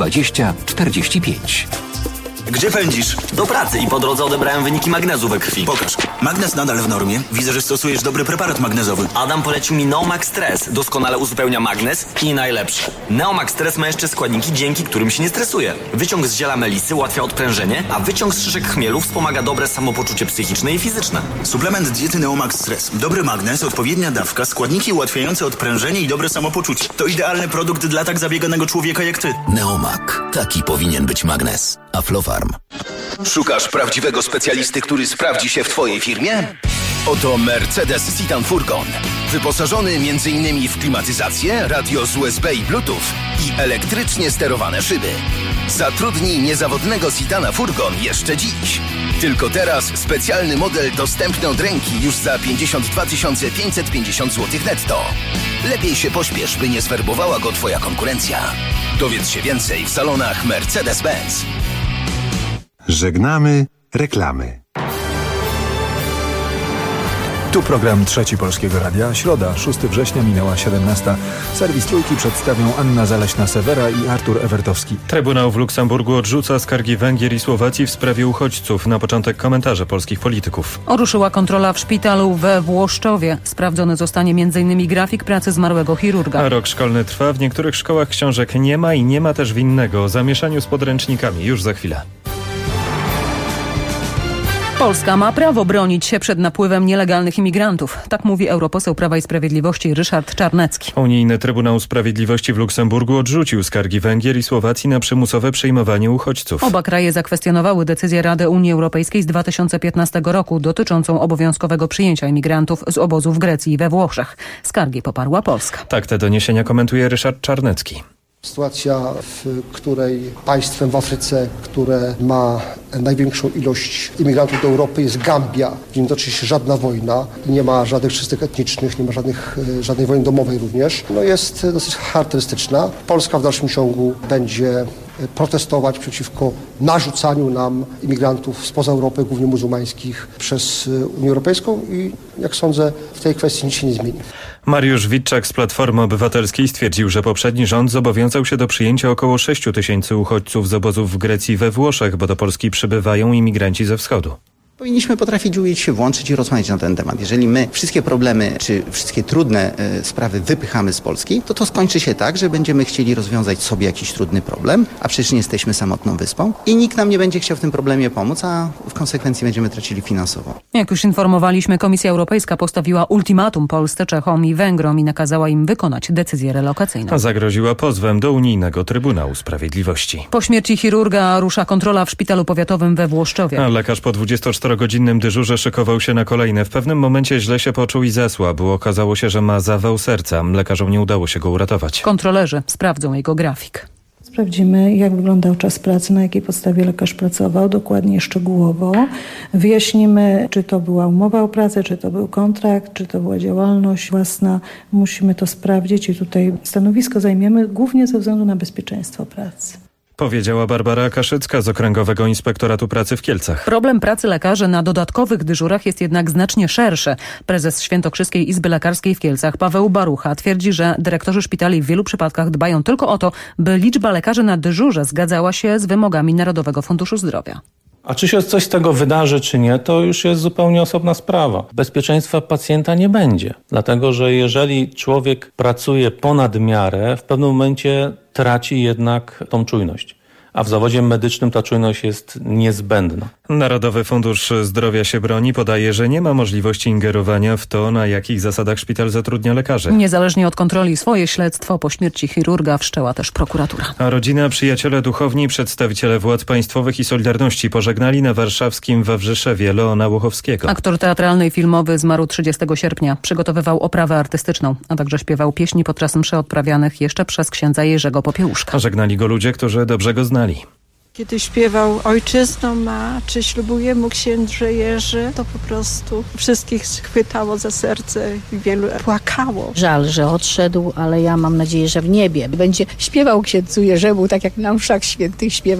20 45. Gdzie pędzisz? Do pracy i po drodze odebrałem wyniki magnezu we krwi. Pokaż. Magnez nadal w normie. Widzę, że stosujesz dobry preparat magnezowy. Adam polecił mi Neomax Stress. Doskonale uzupełnia magnez i najlepsze. Neomax Stress ma jeszcze składniki, dzięki którym się nie stresuje. Wyciąg z ziela melisy ułatwia odprężenie, a wyciąg z szyszek chmielu wspomaga dobre samopoczucie psychiczne i fizyczne. Suplement diety Neomax Stress. Dobry magnez, odpowiednia dawka, składniki ułatwiające odprężenie i dobre samopoczucie. To idealny produkt dla tak zabieganego człowieka jak ty. Neomak. Taki powinien być magnez. Aflofarm. Szukasz prawdziwego specjalisty, który sprawdzi się w twojej firmie? Oto Mercedes Citan Furgon. Wyposażony m.in. w klimatyzację, radio z USB i Bluetooth i elektrycznie sterowane szyby. Zatrudnij niezawodnego Citana Furgon jeszcze dziś. Tylko teraz specjalny model dostępny od ręki już za 52 550 zł netto. Lepiej się pośpiesz, by nie zwerbowała go twoja konkurencja. Dowiedz się więcej w salonach Mercedes-Benz. Żegnamy reklamy. Tu program Trzeci Polskiego Radia. Środa, 6 września, minęła 17. Serwis Trójki przedstawią Anna Zaleśna-Sewera i Artur Ewertowski. Trybunał w Luksemburgu odrzuca skargi Węgier i Słowacji w sprawie uchodźców. Na początek komentarze polskich polityków. Ruszyła kontrola w szpitalu we Włoszczowie. Sprawdzony zostanie m.in. grafik pracy zmarłego chirurga. A rok szkolny trwa. W niektórych szkołach książek nie ma i nie ma też winnego. O zamieszaniu z podręcznikami już za chwilę. Polska ma prawo bronić się przed napływem nielegalnych imigrantów. Tak mówi europoseł Prawa i Sprawiedliwości Ryszard Czarnecki. Unijny Trybunał Sprawiedliwości w Luksemburgu odrzucił skargi Węgier i Słowacji na przymusowe przyjmowanie uchodźców. Oba kraje zakwestionowały decyzję Rady Unii Europejskiej z 2015 roku dotyczącą obowiązkowego przyjęcia imigrantów z obozów w Grecji i we Włoszech. Skargi poparła Polska. Tak te doniesienia komentuje Ryszard Czarnecki. Sytuacja, w której państwem w Afryce, które ma największą ilość imigrantów do Europy, jest Gambia, gdzie nie toczy się żadna wojna, nie ma żadnych czystek etnicznych, nie ma żadnej wojny domowej również, jest dosyć charakterystyczna. Polska w dalszym ciągu będzie protestować przeciwko narzucaniu nam imigrantów spoza Europy, głównie muzułmańskich, przez Unię Europejską i jak sądzę, w tej kwestii nic się nie zmieni. Mariusz Witczak z Platformy Obywatelskiej stwierdził, że poprzedni rząd zobowiązał się do przyjęcia około 6 000 uchodźców z obozów w Grecji i we Włoszech, bo do Polski przybywają imigranci ze wschodu. Powinniśmy potrafić umieć się włączyć i rozmawiać na ten temat. Jeżeli my wszystkie problemy czy wszystkie trudne sprawy wypychamy z Polski, to skończy się tak, że będziemy chcieli rozwiązać sobie jakiś trudny problem, a przecież nie jesteśmy samotną wyspą i nikt nam nie będzie chciał w tym problemie pomóc, a w konsekwencji będziemy tracili finansowo. Jak już informowaliśmy, Komisja Europejska postawiła ultimatum Polsce, Czechom i Węgrom i nakazała im wykonać decyzję relokacyjną. A zagroziła pozwem do Unijnego Trybunału Sprawiedliwości. Po śmierci chirurga rusza kontrola w szpitalu powiatowym we Włoszczowie. A lekarz po 24-godzinnym dyżurze szykował się na kolejne. W pewnym momencie źle się poczuł i zesłabł. Okazało się, że ma zawał serca. Lekarzom nie udało się go uratować. Kontrolerzy sprawdzą jego grafik. Sprawdzimy, jak wyglądał czas pracy, na jakiej podstawie lekarz pracował, dokładnie, szczegółowo. Wyjaśnimy, czy to była umowa o pracę, czy to był kontrakt, czy to była działalność własna. Musimy to sprawdzić i tutaj stanowisko zajmiemy głównie ze względu na bezpieczeństwo pracy. Powiedziała Barbara Kaszycka z Okręgowego Inspektoratu Pracy w Kielcach. Problem pracy lekarzy na dodatkowych dyżurach jest jednak znacznie szerszy. Prezes Świętokrzyskiej Izby Lekarskiej w Kielcach Paweł Barucha twierdzi, że dyrektorzy szpitali w wielu przypadkach dbają tylko o to, by liczba lekarzy na dyżurze zgadzała się z wymogami Narodowego Funduszu Zdrowia. A czy się coś z tego wydarzy, czy nie, to już jest zupełnie osobna sprawa. Bezpieczeństwa pacjenta nie będzie, dlatego że jeżeli człowiek pracuje ponad miarę, w pewnym momencie traci jednak tą czujność. A w zawodzie medycznym ta czujność jest niezbędna. Narodowy Fundusz Zdrowia się broni, podaje, że nie ma możliwości ingerowania w to, na jakich zasadach szpital zatrudnia lekarzy. Niezależnie od kontroli swoje śledztwo po śmierci chirurga wszczęła też prokuratura. A rodzina, przyjaciele duchowni, przedstawiciele władz państwowych i Solidarności pożegnali na warszawskim Wawrzyszewie Leona Łochowskiego. Aktor teatralny i filmowy zmarł 30 sierpnia. Przygotowywał oprawę artystyczną, a także śpiewał pieśni podczas mszy odprawianych jeszcze przez księdza Jerzego Popiełuszka. Żegnali go ludzie, którzy dobrze go znali. Kiedy śpiewał Ojczyzno ma, czy ślubuje mu księże Jerzy, to po prostu wszystkich chwytało za serce i wielu płakało. Żal, że odszedł, ale ja mam nadzieję, że w niebie będzie śpiewał księdzu Jerzemu, tak jak na mszach świętych śpiewał.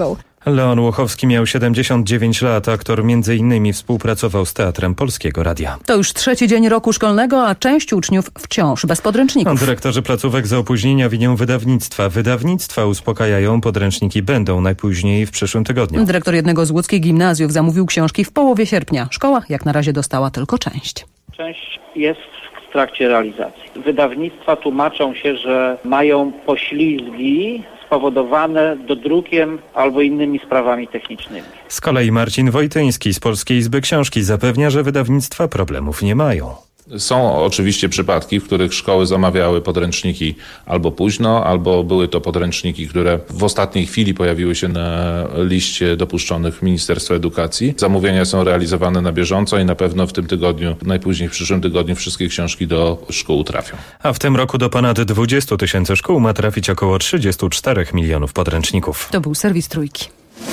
Leon Łochowski miał 79 lat. Aktor m.in. współpracował z Teatrem Polskiego Radia. To już trzeci dzień roku szkolnego, a część uczniów wciąż bez podręczników. Dyrektorzy placówek za opóźnienia winią wydawnictwa. Wydawnictwa uspokajają, podręczniki będą najpóźniej w przyszłym tygodniu. Dyrektor jednego z łódzkich gimnazjów zamówił książki w połowie sierpnia. Szkoła jak na razie dostała tylko część. Część jest w trakcie realizacji. Wydawnictwa tłumaczą się, że mają poślizgi spowodowane dodrukiem albo innymi sprawami technicznymi. Z kolei Marcin Wojtyński z Polskiej Izby Książki zapewnia, że wydawnictwa problemów nie mają. Są oczywiście przypadki, w których szkoły zamawiały podręczniki albo późno, albo były to podręczniki, które w ostatniej chwili pojawiły się na liście dopuszczonych Ministerstwa Edukacji. Zamówienia są realizowane na bieżąco i na pewno w tym tygodniu, najpóźniej w przyszłym tygodniu wszystkie książki do szkół trafią. A w tym roku do ponad 20 000 szkół ma trafić około 34 milionów podręczników. To był serwis Trójki.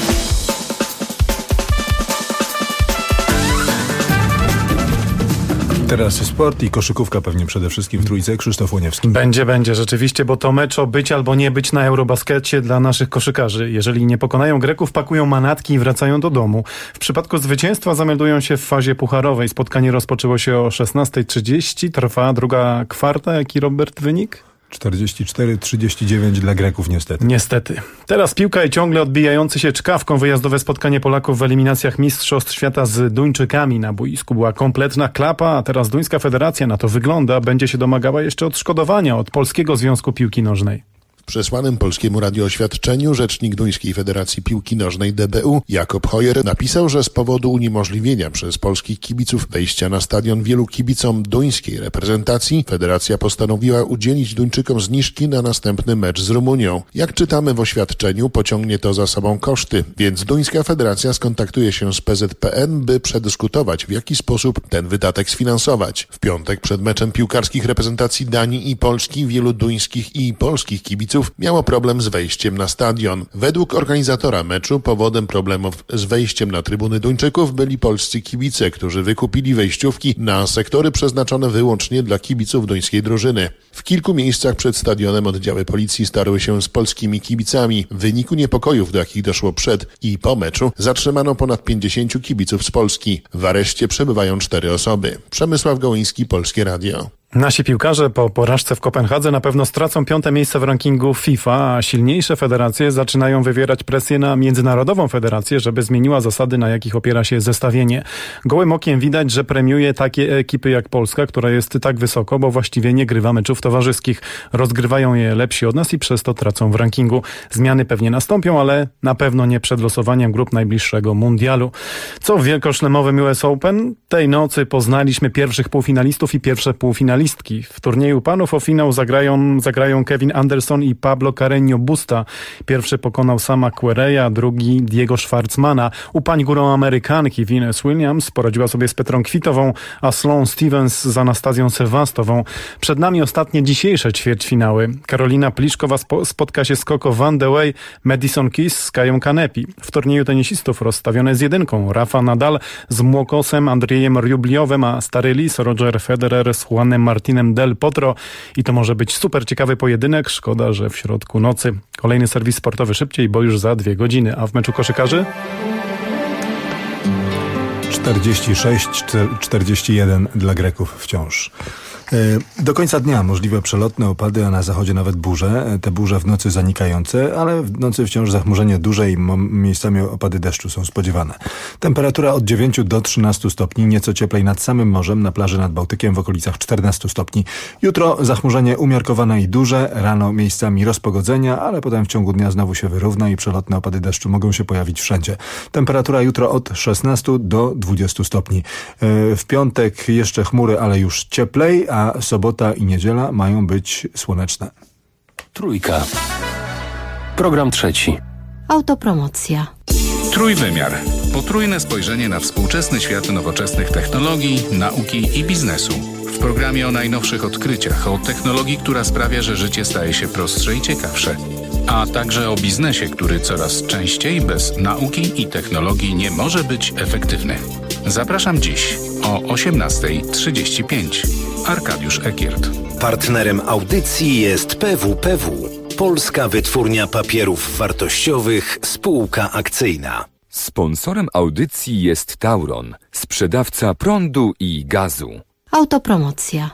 Teraz sport i koszykówka pewnie przede wszystkim w Trójce. Krzysztof Łoniewski. Będzie rzeczywiście, bo to mecz o być albo nie być na Eurobaskecie dla naszych koszykarzy. Jeżeli nie pokonają Greków, pakują manatki i wracają do domu. W przypadku zwycięstwa zameldują się w fazie pucharowej. Spotkanie rozpoczęło się o 16:30. Trwa druga kwarta. Jaki, Robert, wynik? 44-39 dla Greków niestety. Niestety. Teraz piłka i ciągle odbijający się czkawką wyjazdowe spotkanie Polaków w eliminacjach Mistrzostw Świata z Duńczykami. Na boisku była kompletna klapa, a teraz Duńska Federacja, na to wygląda, będzie się domagała jeszcze odszkodowania od Polskiego Związku Piłki Nożnej. W przesłanym Polskiemu Radiu oświadczeniu rzecznik Duńskiej Federacji Piłki Nożnej DBU Jakob Hoyer napisał, że z powodu uniemożliwienia przez polskich kibiców wejścia na stadion wielu kibicom duńskiej reprezentacji federacja postanowiła udzielić Duńczykom zniżki na następny mecz z Rumunią. Jak czytamy w oświadczeniu, pociągnie to za sobą koszty, więc Duńska Federacja skontaktuje się z PZPN, by przedyskutować, w jaki sposób ten wydatek sfinansować. W piątek przed meczem piłkarskich reprezentacji Danii i Polski wielu duńskich i polskich kibiców miało problem z wejściem na stadion. Według organizatora meczu powodem problemów z wejściem na trybuny Duńczyków byli polscy kibice, którzy wykupili wejściówki na sektory przeznaczone wyłącznie dla kibiców duńskiej drużyny. W kilku miejscach przed stadionem oddziały policji starły się z polskimi kibicami. W wyniku niepokojów, do jakich doszło przed i po meczu, zatrzymano ponad 50 kibiców z Polski. W areszcie przebywają 4 osoby. Przemysław Gołyński, Polskie Radio. Nasi piłkarze po porażce w Kopenhadze na pewno stracą 5. miejsce w rankingu FIFA, a silniejsze federacje zaczynają wywierać presję na Międzynarodową Federację, żeby zmieniła zasady, na jakich opiera się zestawienie. Gołym okiem widać, że premiuje takie ekipy jak Polska, która jest tak wysoko, bo właściwie nie grywa meczów towarzyskich. Rozgrywają je lepsi od nas i przez to tracą w rankingu. Zmiany pewnie nastąpią, ale na pewno nie przed losowaniem grup najbliższego mundialu. Co w wielkoszlemowym US Open? Tej nocy poznaliśmy pierwszych półfinalistów i pierwsze półfinalistki. W turnieju panów o finał zagrają Kevin Anderson i Pablo Carreño Busta. Pierwszy pokonał Sama Querreya, drugi Diego Schwartzmana. U pań górą Amerykanki Venus Williams poradziła sobie z Petrą Kwitową, a Sloane Stevens z Anastazją Sewastową. Przed nami ostatnie dzisiejsze ćwierćfinały. Karolina Pliszkowa spotka się z Coco Van de Wey, Madison Keys z Kają Kanepi. W turnieju tenisistów rozstawione z jedynką Rafa Nadal z Młokosem, Andrzejem Rubliowem, a stary lis Roger Federer z Juanem Martinem Del Potro. I to może być super ciekawy pojedynek. Szkoda, że w środku nocy. Kolejny serwis sportowy szybciej, bo już za 2 godziny. A w meczu koszykarzy? 46-41 dla Greków wciąż. Do końca dnia możliwe przelotne opady, a na zachodzie nawet burze. Te burze w nocy zanikające, ale w nocy wciąż zachmurzenie duże i miejscami opady deszczu są spodziewane. Temperatura od 9 do 13 stopni, nieco cieplej nad samym morzem, na plaży nad Bałtykiem w okolicach 14 stopni. Jutro zachmurzenie umiarkowane i duże, rano miejscami rozpogodzenia, ale potem w ciągu dnia znowu się wyrówna i przelotne opady deszczu mogą się pojawić wszędzie. Temperatura jutro od 16 do 20 stopni. W piątek jeszcze chmury, ale już cieplej, a sobota i niedziela mają być słoneczne. Trójka. Program trzeci. Autopromocja. Trójwymiar. Potrójne spojrzenie na współczesny świat nowoczesnych technologii, nauki i biznesu. W programie o najnowszych odkryciach, o technologii, która sprawia, że życie staje się prostsze i ciekawsze. A także o biznesie, który coraz częściej bez nauki i technologii nie może być efektywny. Zapraszam dziś o 18:35. Arkadiusz Ekiert. Partnerem audycji jest PWPW. Polska Wytwórnia Papierów Wartościowych Spółka Akcyjna. Sponsorem audycji jest Tauron, sprzedawca prądu i gazu. Autopromocja.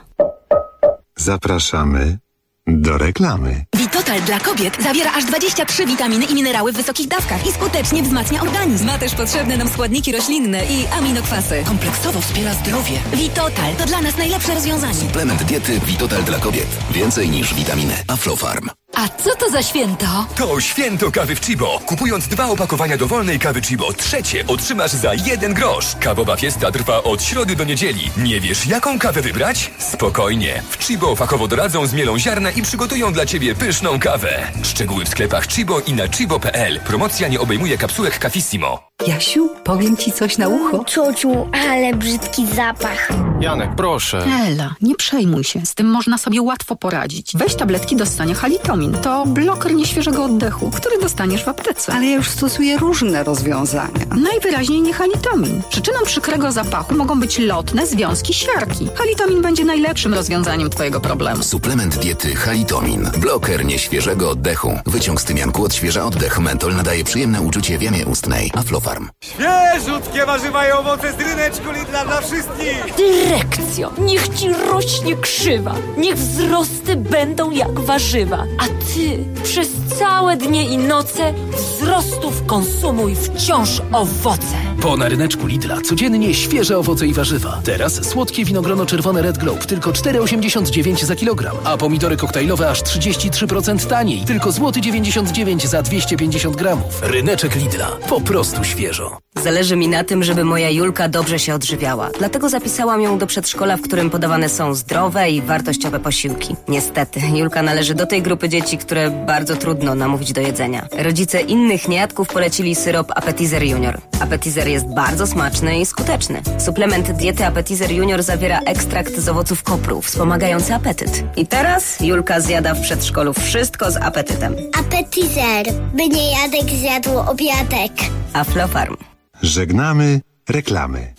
Zapraszamy do reklamy. Vitotal dla kobiet zawiera aż 23 witaminy i minerały w wysokich dawkach i skutecznie wzmacnia organizm. Ma też potrzebne nam składniki roślinne i aminokwasy. Kompleksowo wspiera zdrowie. Vitotal to dla nas najlepsze rozwiązanie. Suplement diety Vitotal dla kobiet. Więcej niż witaminy. Aflofarm. A co to za święto? To święto kawy w Chibo. Kupując 2 opakowania dowolnej kawy Chibo, trzecie otrzymasz za 1 grosz. Kawowa fiesta trwa od środy do niedzieli. Nie wiesz, jaką kawę wybrać? Spokojnie. W Chibo fachowo doradzą, zmielą ziarna i przygotują dla Ciebie pyszną kawę. Szczegóły w sklepach Chibo i na chibo.pl. Promocja nie obejmuje kapsułek Cafissimo. Jasiu, powiem Ci coś na ucho. Ciociu, ale brzydki zapach. Janek, proszę. Ela, nie przejmuj się. Z tym można sobie łatwo poradzić. Weź tabletki do ssania Halitomin. To bloker nieświeżego oddechu, który dostaniesz w aptece. Ale ja już stosuję różne rozwiązania. Najwyraźniej nie Halitomin. Przyczyną przykrego zapachu mogą być lotne związki siarki. Halitomin będzie najlepszym rozwiązaniem Twojego problemu. Suplement diety Halitomin. Bloker nieświeżego oddechu. Wyciąg z tymianku odświeża oddech. Mentol nadaje przyjemne uczucie w jamie ustnej. Aflofarm. Świeżutkie warzywa i owoce z ryneczku Lidla dla wszystkich. Dyrekcjo, niech Ci rośnie krzywa. Niech wzrosty będą jak warzywa. A Ty przez całe dnie i noce wzrostów konsumuj wciąż owoce. Bo na ryneczku Lidla codziennie świeże owoce i warzywa. Teraz słodkie winogrono czerwone Red Globe tylko 4,89 za kilogram, a pomidory koktajlowe aż 33% taniej. Tylko złoty 99 za 250 gramów. Ryneczek Lidla. Po prostu świeżo. Zależy mi na tym, żeby moja Julka dobrze się odżywiała. Dlatego zapisałam ją do przedszkola, w którym podawane są zdrowe i wartościowe posiłki. Niestety, Julka należy do tej grupy dzieci, które bardzo trudno namówić do jedzenia. Rodzice innych niejadków polecili syrop Appetizer Junior. Appetizer jest bardzo smaczny i skuteczny. Suplement diety Appetizer Junior zawiera ekstrakt z owoców kopru, wspomagający apetyt. I teraz Julka zjada w przedszkolu wszystko z apetytem. Appetizer, by niejadek zjadł obiadek. Aflofarm. Żegnamy reklamy.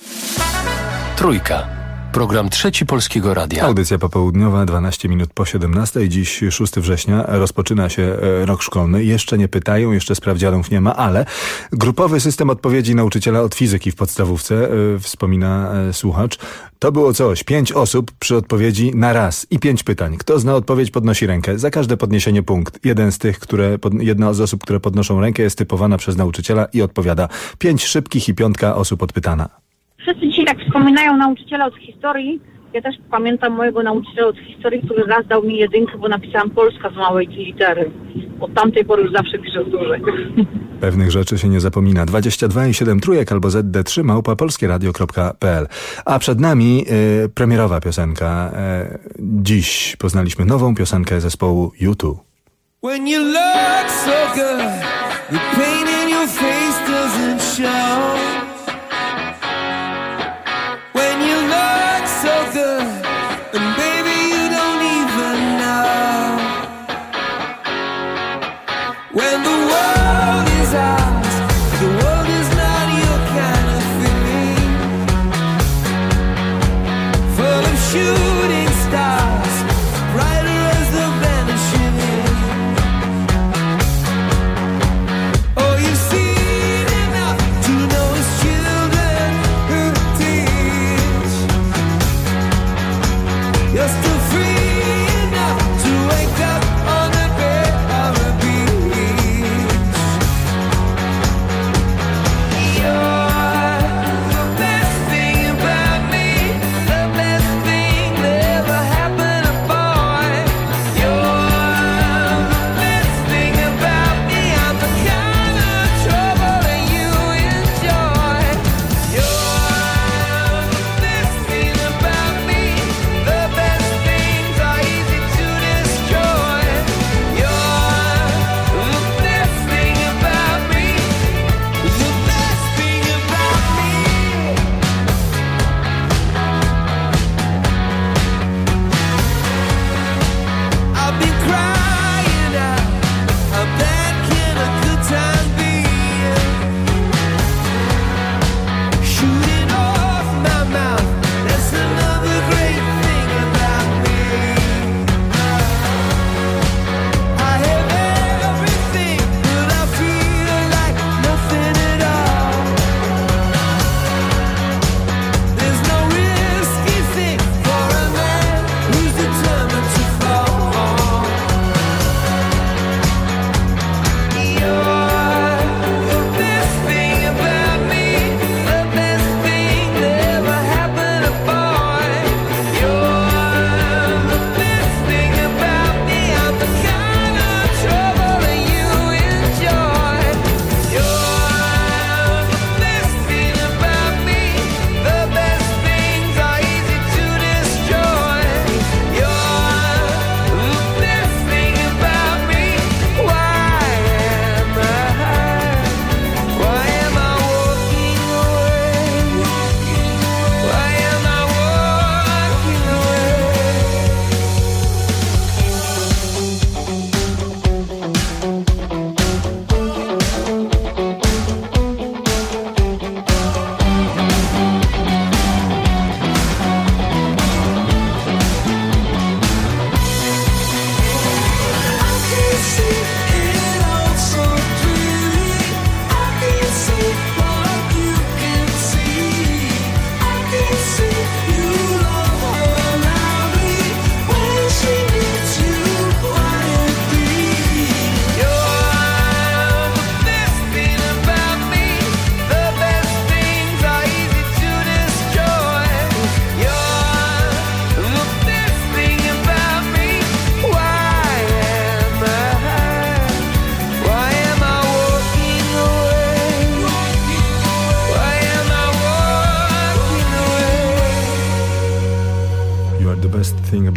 Trójka. Program Trzeci Polskiego Radia. Audycja popołudniowa, 12 minut po 17. Dziś 6 września. Rozpoczyna się rok szkolny. Jeszcze nie pytają, jeszcze sprawdzianów nie ma, ale grupowy system odpowiedzi nauczyciela od fizyki w podstawówce, wspomina słuchacz. To było coś. 5 osób przy odpowiedzi na raz i 5 pytań. Kto zna odpowiedź, podnosi rękę. Za każde podniesienie punkt. Jedna z osób, które podnoszą rękę, jest typowana przez nauczyciela i odpowiada. 5 szybkich i 5 osób odpytana. Wszyscy dzisiaj tak wspominają nauczyciela od historii. Ja też pamiętam mojego nauczyciela od historii, który raz dał mi 1, bo napisałam Polska z małej litery. Od tamtej pory już zawsze piszę z dużej. Pewnych rzeczy się nie zapomina. 22,7 trójek albo zd3@polskieradio.pl. A przed nami premierowa piosenka. Dziś poznaliśmy nową piosenkę zespołu U2. When you look so good, the pain in your face doesn't show. When you look so good, and baby you don't even know. When the world is ours, the world is not your kind of thing. Full of shooting stars, brighter as the vanishing. Oh, you've seen enough to know it's true.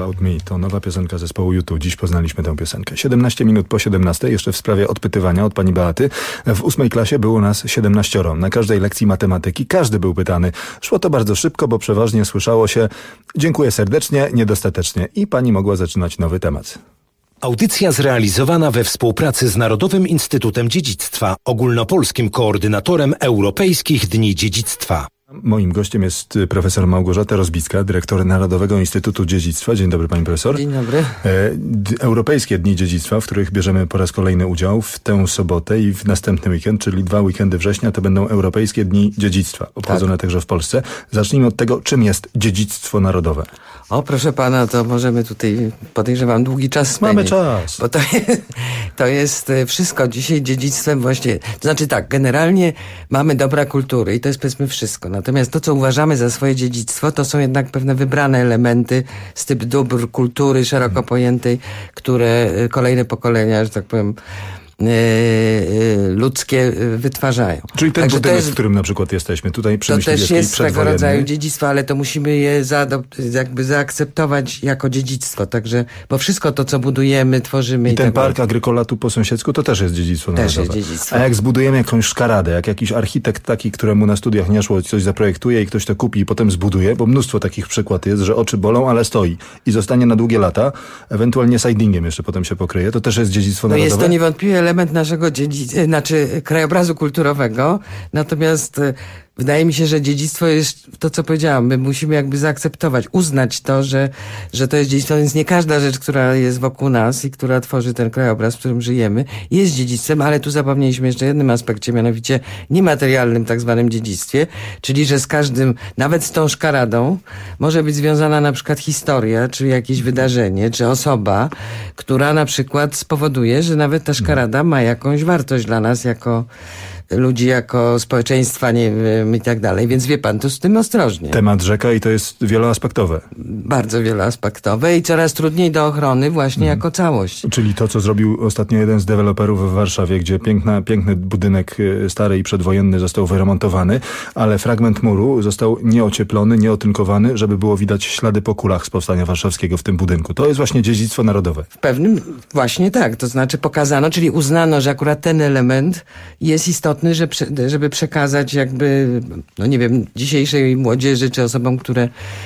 About Me to nowa piosenka zespołu U2. Dziś poznaliśmy tę piosenkę. 17 minut po 17, jeszcze w sprawie odpytywania od pani Beaty. W 8 klasie było nas 17. Na każdej lekcji matematyki każdy był pytany. Szło to bardzo szybko, bo przeważnie słyszało się dziękuję serdecznie, niedostatecznie i pani mogła zaczynać nowy temat. Audycja zrealizowana we współpracy z Narodowym Instytutem Dziedzictwa, ogólnopolskim koordynatorem Europejskich Dni Dziedzictwa. Moim gościem jest profesor Małgorzata Rozbicka, dyrektor Narodowego Instytutu Dziedzictwa. Dzień dobry, pani profesor. Dzień dobry. Europejskie Dni Dziedzictwa, w których bierzemy po raz kolejny udział w tę sobotę i w następny weekend, czyli 2 weekendy września, to będą Europejskie Dni Dziedzictwa, obchodzone także w Polsce. Zacznijmy od tego, czym jest dziedzictwo narodowe. O, proszę pana, to możemy tutaj, podejrzewam, długi czas spędzić. Mamy czas. Bo to jest wszystko dzisiaj dziedzictwem właśnie. To znaczy tak, generalnie mamy dobra kultury i to jest powiedzmy wszystko. Natomiast to, co uważamy za swoje dziedzictwo, to są jednak pewne wybrane elementy z typu dóbr kultury szeroko pojętej, które kolejne pokolenia, że tak powiem, ludzkie wytwarzają. Czyli ten budynek, w którym na przykład jesteśmy, tutaj przy Myśliwieckiej, to też jest swego rodzaju dziedzictwo, ale to musimy je zaakceptować jako dziedzictwo. Także, bo wszystko to, co budujemy, tworzymy i ten park Agrykola tu po sąsiedzku, to też jest dziedzictwo narodowe. Też jest dziedzictwo. A jak zbudujemy jakąś szkaradę, jak jakiś architekt taki, któremu na studiach nie szło, coś zaprojektuje i ktoś to kupi i potem zbuduje, bo mnóstwo takich przykład jest, że oczy bolą, ale stoi i zostanie na długie lata, ewentualnie sidingiem jeszcze potem się pokryje, to też jest dziedzictwo narodowe? Jest to niewątpliwie element naszego krajobrazu kulturowego, natomiast wydaje mi się, że dziedzictwo jest to, co powiedziałam. My musimy jakby zaakceptować, uznać to, że to jest dziedzictwo, więc nie każda rzecz, która jest wokół nas i która tworzy ten krajobraz, w którym żyjemy, jest dziedzictwem, ale tu zapomnieliśmy jeszcze jednym aspekcie, mianowicie niematerialnym tak zwanym dziedzictwie, czyli że z każdym, nawet z tą szkaradą, może być związana na przykład historia, czy jakieś wydarzenie, czy osoba, która na przykład spowoduje, że nawet ta szkarada ma jakąś wartość dla nas jako ludzi, jako społeczeństwa, nie wiem, i tak dalej. Więc wie pan, to z tym ostrożnie. Temat rzeka i to jest wieloaspektowe. Bardzo wieloaspektowe i coraz trudniej do ochrony właśnie jako całość. Czyli to, co zrobił ostatnio jeden z deweloperów w Warszawie, gdzie piękny budynek stary i przedwojenny został wyremontowany, ale fragment muru został nieocieplony, nieotynkowany, żeby było widać ślady po kulach z powstania warszawskiego w tym budynku. To jest właśnie dziedzictwo narodowe. W pewnym, właśnie tak. To znaczy pokazano, czyli uznano, że akurat ten element jest istotny, żeby przekazać jakby, no nie wiem, dzisiejszej młodzieży, czy osobom, które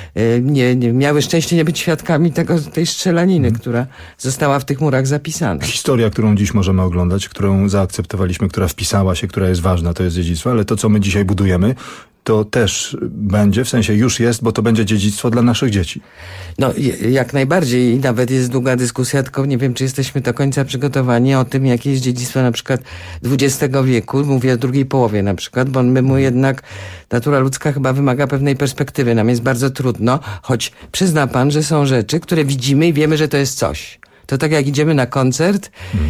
nie miały szczęście nie być świadkami tej strzelaniny, która została w tych murach zapisana. Historia, którą dziś możemy oglądać, którą zaakceptowaliśmy, która wpisała się, która jest ważna, to jest dziedzictwo, ale to, co my dzisiaj budujemy, to też będzie, w sensie już jest, bo to będzie dziedzictwo dla naszych dzieci. No jak najbardziej i nawet jest długa dyskusja, tylko nie wiem, czy jesteśmy do końca przygotowani o tym, jakie jest dziedzictwo na przykład XX wieku, mówię o drugiej połowie na przykład, bo my jednak, natura ludzka chyba wymaga pewnej perspektywy, nam jest bardzo trudno, choć przyzna pan, że są rzeczy, które widzimy i wiemy, że to jest coś. To tak jak idziemy na koncert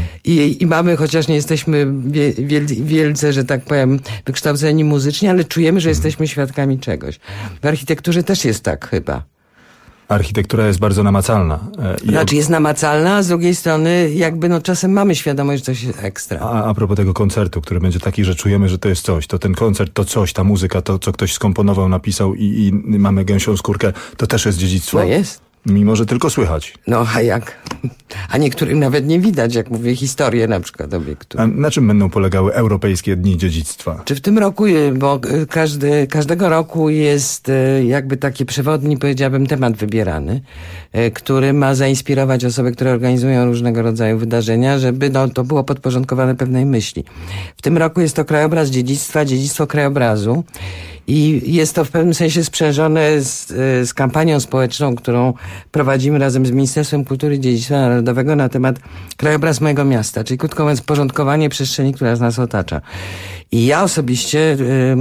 i mamy, chociaż nie jesteśmy wielce, że tak powiem, wykształceni muzycznie, ale czujemy, że jesteśmy świadkami czegoś. W architekturze też jest tak chyba. Architektura jest bardzo namacalna. Znaczy jest namacalna, a z drugiej strony jakby czasem mamy świadomość, że coś jest ekstra. A propos tego koncertu, który będzie taki, że czujemy, że to jest coś, to ten koncert, to coś, ta muzyka, to co ktoś skomponował, napisał i mamy gęsią skórkę, to też jest dziedzictwo? No jest. Mimo, że tylko słychać. No, a jak? A niektórym nawet nie widać, jak mówię, historię na przykład obiektu. A na czym będą polegały Europejskie Dni Dziedzictwa? Czy w tym roku, bo każdego roku jest jakby taki przewodni, powiedziałbym, temat wybierany, który ma zainspirować osoby, które organizują różnego rodzaju wydarzenia, żeby to było podporządkowane pewnej myśli. W tym roku jest to krajobraz dziedzictwa, dziedzictwo krajobrazu. I jest to w pewnym sensie sprzężone z kampanią społeczną, którą prowadzimy razem z Ministerstwem Kultury i Dziedzictwa Narodowego na temat krajobraz mojego miasta, czyli krótko mówiąc porządkowanie przestrzeni, która nas otacza. I ja osobiście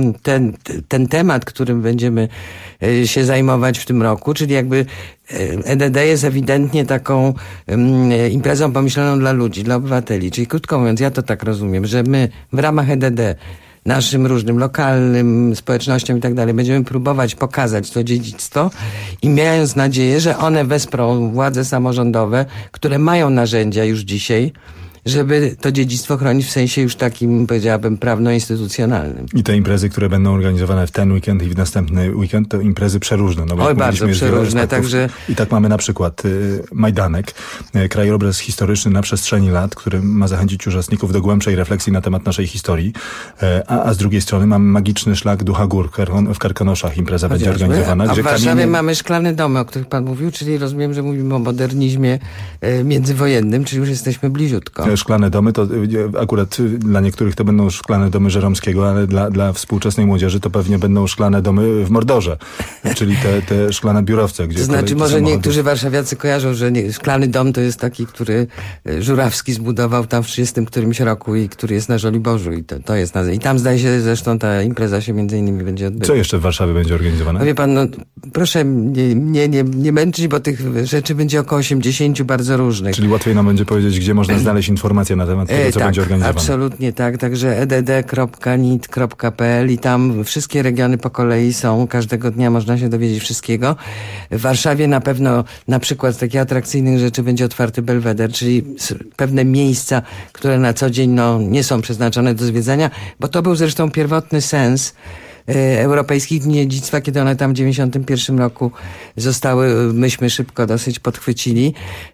ten temat, którym będziemy się zajmować w tym roku, czyli jakby EDD jest ewidentnie taką imprezą pomyśloną dla ludzi, dla obywateli. Czyli krótko mówiąc, ja to tak rozumiem, że my w ramach EDD naszym różnym lokalnym społecznościom i tak dalej będziemy próbować pokazać to dziedzictwo i mając nadzieję, że one wesprą władze samorządowe, które mają narzędzia już dzisiaj żeby to dziedzictwo chronić w sensie już takim, powiedziałabym, prawno-instytucjonalnym. I te imprezy, które będą organizowane w ten weekend i w następny weekend, to imprezy przeróżne. No, oj, bardzo przeróżne, także... I tak mamy na przykład Majdanek, krajobraz historyczny na przestrzeni lat, który ma zachęcić uczestników do głębszej refleksji na temat naszej historii, a z drugiej strony mamy magiczny szlak Ducha Gór w Karkonoszach. Impreza będzie organizowana. A w Warszawie mamy szklane domy, o których pan mówił, czyli rozumiem, że mówimy o modernizmie międzywojennym, czyli już jesteśmy bliziutko. Szklane domy to akurat dla niektórych to będą szklane domy Żeromskiego, ale dla współczesnej młodzieży to pewnie będą szklane domy w Mordorze, czyli te szklane biurowce. Gdzie to znaczy może niektórzy warszawiacy kojarzą, że szklany dom to jest taki, który Żurawski zbudował tam w 30 którymś roku i który jest na Żoliborzu i to jest i tam zdaje się zresztą ta impreza się między innymi będzie odbywać. Co jeszcze w Warszawie będzie organizowane? No wie pan, no proszę mnie nie męczyć, bo tych rzeczy będzie około 80 bardzo różnych. Czyli łatwiej nam będzie powiedzieć, gdzie można znaleźć informacje na temat tego, co będzie organizowane. Absolutnie tak, także edd.nit.pl i tam wszystkie regiony po kolei są, każdego dnia można się dowiedzieć wszystkiego. W Warszawie na pewno na przykład z takich atrakcyjnych rzeczy będzie otwarty Belweder, czyli pewne miejsca, które na co dzień nie są przeznaczone do zwiedzania, bo to był zresztą pierwotny sens Europejskich Dni Dziedzictwa, kiedy one tam w 91 roku zostały, myśmy szybko dosyć podchwycili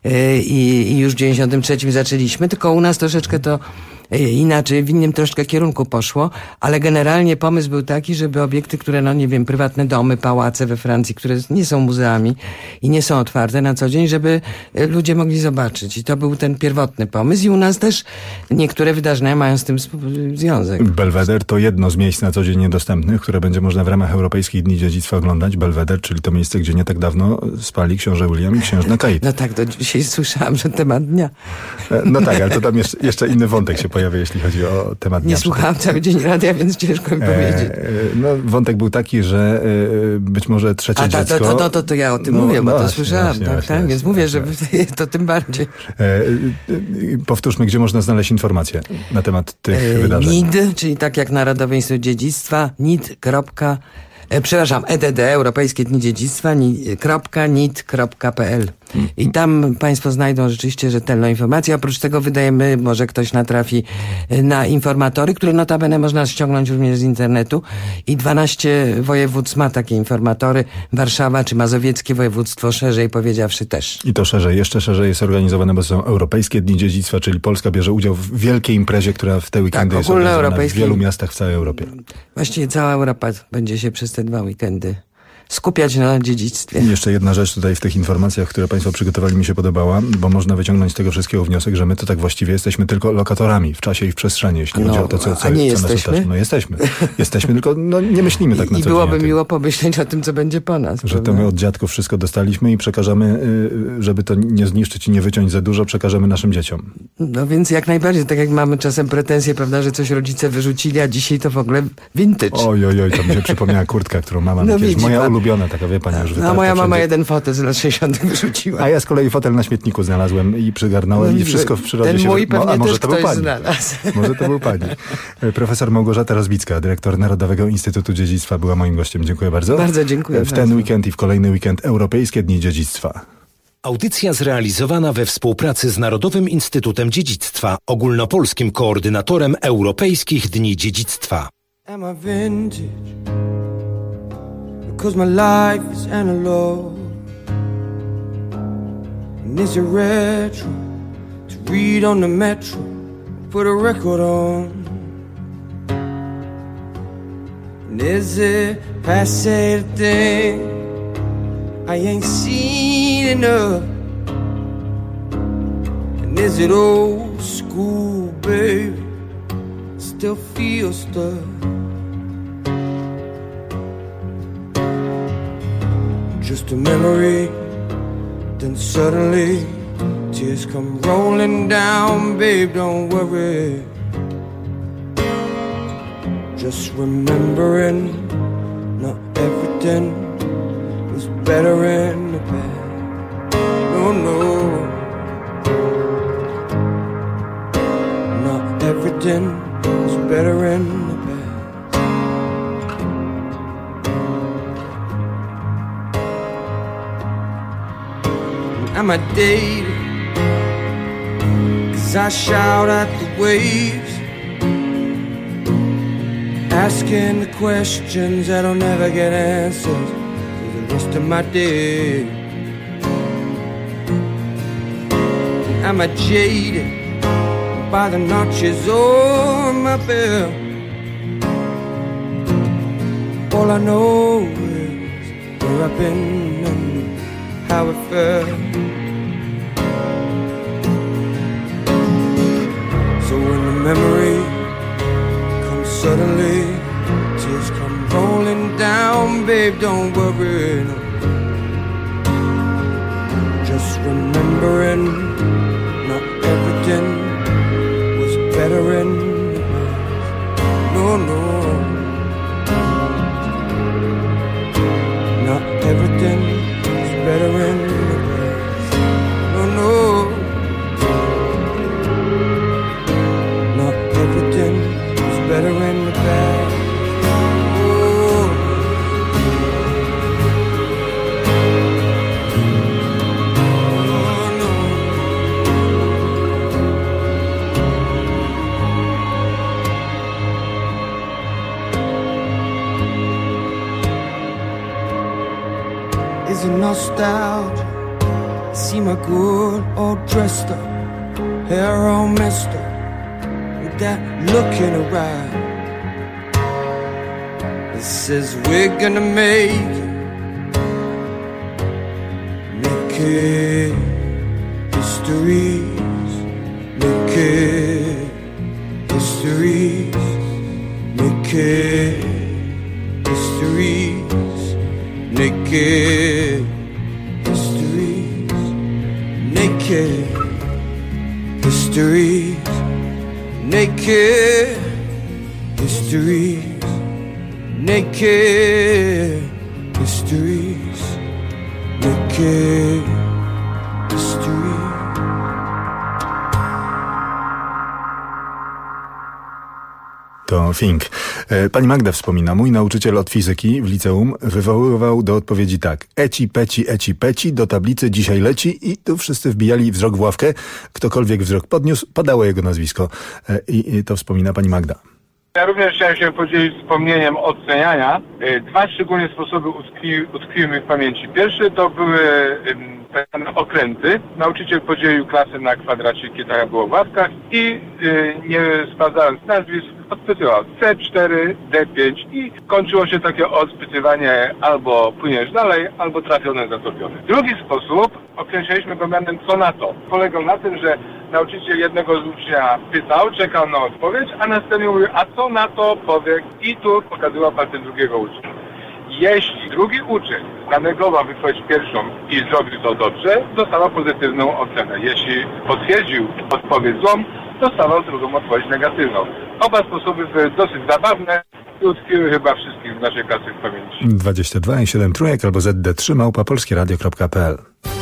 i już w 93 zaczęliśmy, tylko u nas troszeczkę to inaczej, w innym troszkę kierunku poszło, ale generalnie pomysł był taki, żeby obiekty, które, nie wiem, prywatne domy, pałace we Francji, które nie są muzeami i nie są otwarte na co dzień, żeby ludzie mogli zobaczyć. I to był ten pierwotny pomysł i u nas też niektóre wydarzenia mają z tym związek. Belweder to jedno z miejsc na co dzień niedostępnych, które będzie można w ramach Europejskich Dni Dziedzictwa oglądać. Belweder, czyli to miejsce, gdzie nie tak dawno spali książę William i księżna Kate. No tak, to dzisiaj słyszałam, że temat dnia. No tak, ale to tam jeszcze inny wątek się pojawia, jeśli chodzi o temat dnia. Nie słuchałam cały dzień radia, więc ciężko mi powiedzieć. Wątek był taki, że być może trzecie dziecko... To ja o tym mówię, bo to słyszałam. Tak, więc mówię, że to tym bardziej. Powtórzmy, gdzie można znaleźć informacje na temat tych wydarzeń. NID, czyli tak jak Narodowy Instytut Dziedzictwa, EDD, Europejskie Dni Dziedzictwa, .nit.pl. I tam państwo znajdą rzeczywiście rzetelną informację. Oprócz tego wydajemy, może ktoś natrafi na informatory, które notabene można ściągnąć również z internetu. I 12 województw ma takie informatory. Warszawa czy Mazowieckie Województwo, szerzej powiedziawszy też. I to szerzej, jeszcze szerzej jest organizowane, bo są Europejskie Dni Dziedzictwa, czyli Polska bierze udział w wielkiej imprezie, która w te weekendy jest organizowana w wielu miastach w całej Europie. Właściwie cała Europa będzie się przez te 2 weekendy skupiać na dziedzictwie. I jeszcze jedna rzecz tutaj w tych informacjach, które państwo przygotowali, mi się podobała, bo można wyciągnąć z tego wszystkiego wniosek, że my to tak właściwie jesteśmy tylko lokatorami w czasie i w przestrzeni, jeśli chodzi o to, co nas otacza. No jesteśmy. Jesteśmy, tylko nie myślimy tak na co dzień. I byłoby miło pomyśleć o tym, co będzie po nas. Że to my od dziadków wszystko dostaliśmy i przekażemy, żeby to nie zniszczyć i nie wyciąć za dużo, przekażemy naszym dzieciom. No więc jak najbardziej, tak jak mamy czasem pretensje, prawda, że coś rodzice wyrzucili, a dzisiaj to w ogóle vintage. Oj, to mi się przypomniała kurtka, którą mama moja ulubiona, taka wie pani już wytarta. Moja mama jeden fotel z lat 60 wyrzuciła. A ja z kolei fotel na śmietniku znalazłem i przygarnąłem i wszystko w przyrodzie ten się... mój pewnie może też to był pani. Znalazł. Może to był pani. Profesor Małgorzata Rozbicka, dyrektor Narodowego Instytutu Dziedzictwa, była moim gościem. Dziękuję bardzo. Bardzo dziękuję. W ten weekend i w kolejny weekend Europejskie Dni Dziedzictwa. Audycja zrealizowana we współpracy z Narodowym Instytutem Dziedzictwa, ogólnopolskim koordynatorem Europejskich Dni Dziedzictwa. Am I vintage? Because my life is analog. And is it retro to read on the metro, put a record on? And is it passé the thing I ain't seen enough? And is it old school, baby, still feel stuck? Just a memory, then suddenly tears come rolling down, babe, don't worry. Just remembering not everything was better in the past. No, not everything was better in the past. Am I dating? 'Cause as I shout at the waves, asking the questions that'll never get answers for the rest of my day. Am I jaded by the notches on my belt? All I know is where I've been and how it felt. So when the memory comes suddenly, tears come rolling down, babe, don't worry, no. Just remembering not everything was better in the past. No, no. Not everything was better in the past. No, no. Not everything was better in the past. Is it nostalgia? See my good all dressed up, hair all messed up, with that look in her eye. It says we're gonna make it histories, make it histories, make it histories, naked histories, naked histories, naked histories, naked histories, naked history. To Fink. Pani Magda wspomina, mój nauczyciel od fizyki w liceum wywoływał do odpowiedzi tak: eci, peci, do tablicy dzisiaj leci, i tu wszyscy wbijali wzrok w ławkę. Ktokolwiek wzrok podniósł, padało jego nazwisko. I to wspomina pani Magda. Ja również chciałem się podzielić wspomnieniem oceniania. Dwa szczególnie sposoby utkwiły mi w pamięci. Pierwszy to były pewne okręty. Nauczyciel podzielił klasę na kwadraciki, tak jak było w ławkach, i nie sprawdzając nazwisk, odpytywał C4, D5 i kończyło się takie odpytywanie: albo płyniesz dalej, albo trafiony, zatopiony. Drugi sposób, określiliśmy go mianem co na to. Polegał na tym, że nauczyciel jednego z ucznia pytał, czekał na odpowiedź, a następnie mówił: a co na to powie? I tu pokazywał palcem drugiego ucznia. Jeśli drugi uczeń zanegował wypowiedź pierwszą i zrobił to dobrze, dostawał pozytywną ocenę. Jeśli potwierdził odpowiedź złą, dostawał drugą odpowiedź negatywną. Oba sposoby były dosyć zabawne i utkwiły chyba wszystkich z naszej klasy w pamięci. 22 i 7 trójek albo ZD3@polskieradio.pl.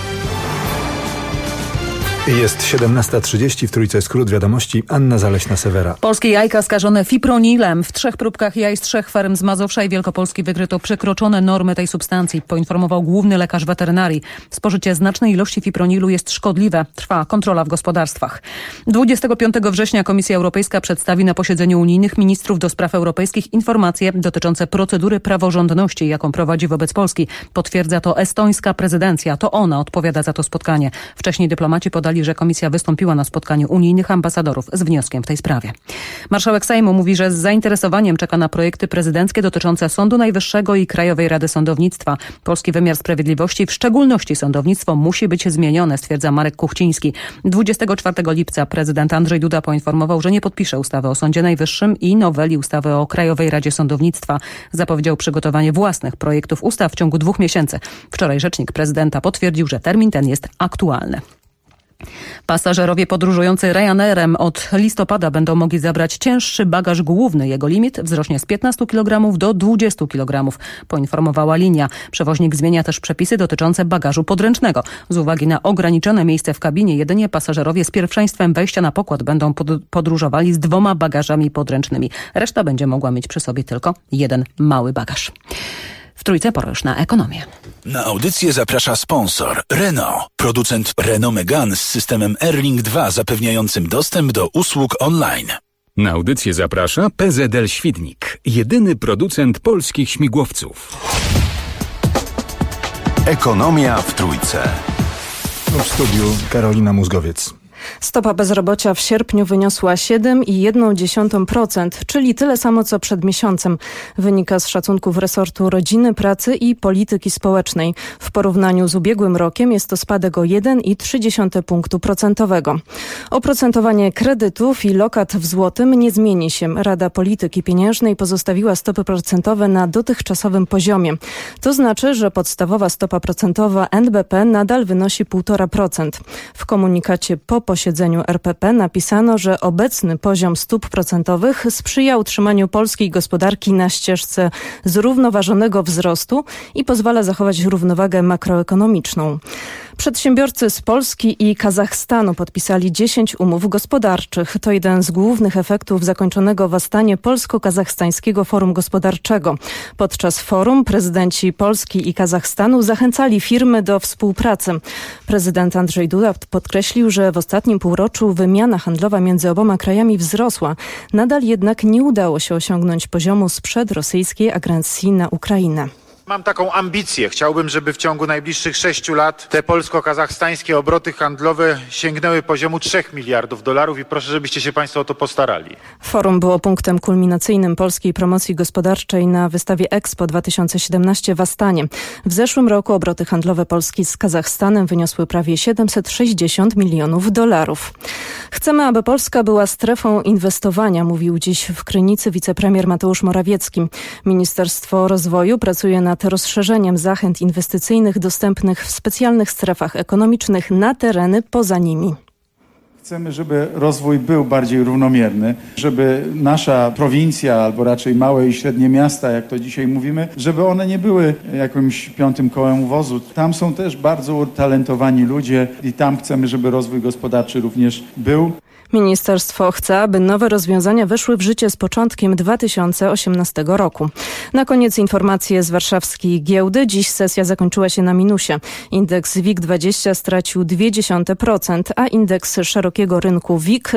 Jest 17:30, w Trójce Skrót Wiadomości. Anna Zaleśna-Sewera. Polskie jajka skażone fipronilem. W 3 próbkach jaj z 3 ferm z Mazowsza i Wielkopolski wykryto przekroczone normy tej substancji, poinformował główny lekarz weterynarii. Spożycie znacznej ilości fipronilu jest szkodliwe. Trwa kontrola w gospodarstwach. 25 września Komisja Europejska przedstawi na posiedzeniu unijnych ministrów do spraw europejskich informacje dotyczące procedury praworządności, jaką prowadzi wobec Polski. Potwierdza to estońska prezydencja. To ona odpowiada za to spotkanie. Wcześniej dyplomaci podali, że Komisja wystąpiła na spotkaniu unijnych ambasadorów z wnioskiem w tej sprawie. Marszałek Sejmu mówi, że z zainteresowaniem czeka na projekty prezydenckie dotyczące Sądu Najwyższego i Krajowej Rady Sądownictwa. Polski wymiar sprawiedliwości, w szczególności sądownictwo, musi być zmienione, stwierdza Marek Kuchciński. 24 lipca prezydent Andrzej Duda poinformował, że nie podpisze ustawy o Sądzie Najwyższym i noweli ustawy o Krajowej Radzie Sądownictwa. Zapowiedział przygotowanie własnych projektów ustaw w ciągu 2 miesięcy. Wczoraj rzecznik prezydenta potwierdził, że termin ten jest aktualny. Pasażerowie podróżujący Ryanairem od listopada będą mogli zabrać cięższy bagaż główny. Jego limit wzrośnie z 15 kg do 20 kg, poinformowała linia. Przewoźnik zmienia też przepisy dotyczące bagażu podręcznego. Z uwagi na ograniczone miejsce w kabinie, jedynie pasażerowie z pierwszeństwem wejścia na pokład będą podróżowali z 2 bagażami podręcznymi. Reszta będzie mogła mieć przy sobie tylko jeden mały bagaż. W Trójce pora już na ekonomię. Na audycję zaprasza sponsor Renault, producent Renault Megane z systemem Airlink 2 zapewniającym dostęp do usług online. Na audycję zaprasza PZL Świdnik, jedyny producent polskich śmigłowców. Ekonomia w Trójce. W studiu Karolina Mózgowiec. Stopa bezrobocia w sierpniu wyniosła 7,1%, czyli tyle samo co przed miesiącem. Wynika z szacunków resortu Rodziny, Pracy i Polityki Społecznej. W porównaniu z ubiegłym rokiem jest to spadek o 1,3 punktu procentowego. Oprocentowanie kredytów i lokat w złotym nie zmieni się. Rada Polityki Pieniężnej pozostawiła stopy procentowe na dotychczasowym poziomie. To znaczy, że podstawowa stopa procentowa NBP nadal wynosi 1,5%. W komunikacie po posiedzeniu RPP napisano, że obecny poziom stóp procentowych sprzyja utrzymaniu polskiej gospodarki na ścieżce zrównoważonego wzrostu i pozwala zachować równowagę makroekonomiczną. Przedsiębiorcy z Polski i Kazachstanu podpisali 10 umów gospodarczych. To jeden z głównych efektów zakończonego w Astanie Polsko-Kazachstańskiego Forum Gospodarczego. Podczas forum prezydenci Polski i Kazachstanu zachęcali firmy do współpracy. Prezydent Andrzej Duda podkreślił, że w ostatnim półroczu wymiana handlowa między oboma krajami wzrosła. Nadal jednak nie udało się osiągnąć poziomu sprzed rosyjskiej agresji na Ukrainę. Mam taką ambicję. Chciałbym, żeby w ciągu najbliższych 6 lat te polsko-kazachstańskie obroty handlowe sięgnęły poziomu $3 miliardów i proszę, żebyście się Państwo o to postarali. Forum było punktem kulminacyjnym polskiej promocji gospodarczej na wystawie Expo 2017 w Astanie. W zeszłym roku obroty handlowe Polski z Kazachstanem wyniosły prawie $760 milionów. Chcemy, aby Polska była strefą inwestowania, mówił dziś w Krynicy wicepremier Mateusz Morawiecki. Ministerstwo Rozwoju pracuje nad rozszerzeniem zachęt inwestycyjnych dostępnych w specjalnych strefach ekonomicznych na tereny poza nimi. Chcemy, żeby rozwój był bardziej równomierny, żeby nasza prowincja, albo raczej małe i średnie miasta, jak to dzisiaj mówimy, żeby one nie były jakimś piątym kołem wozu. Tam są też bardzo utalentowani ludzie i tam chcemy, żeby rozwój gospodarczy również był. Ministerstwo chce, aby nowe rozwiązania weszły w życie z początkiem 2018 roku. Na koniec informacje z warszawskiej giełdy. Dziś sesja zakończyła się na minusie. Indeks WIG20 stracił 0,2%, a indeks szerokiego rynku WIG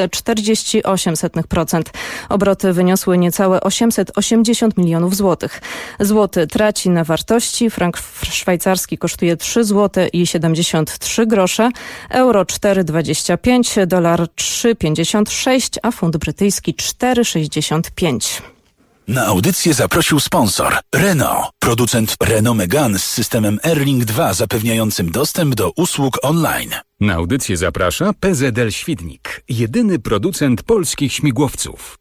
0,48%. Obroty wyniosły niecałe 880 milionów złotych. Złoty traci na wartości, frank szwajcarski kosztuje 3,73 zł, euro 4,25, dolar 3,56, a funt brytyjski 4,65. Na audycję zaprosił sponsor Renault, producent Renault Megane z systemem Airlink 2 zapewniającym dostęp do usług online. Na audycję zaprasza PZL Świdnik, jedyny producent polskich śmigłowców.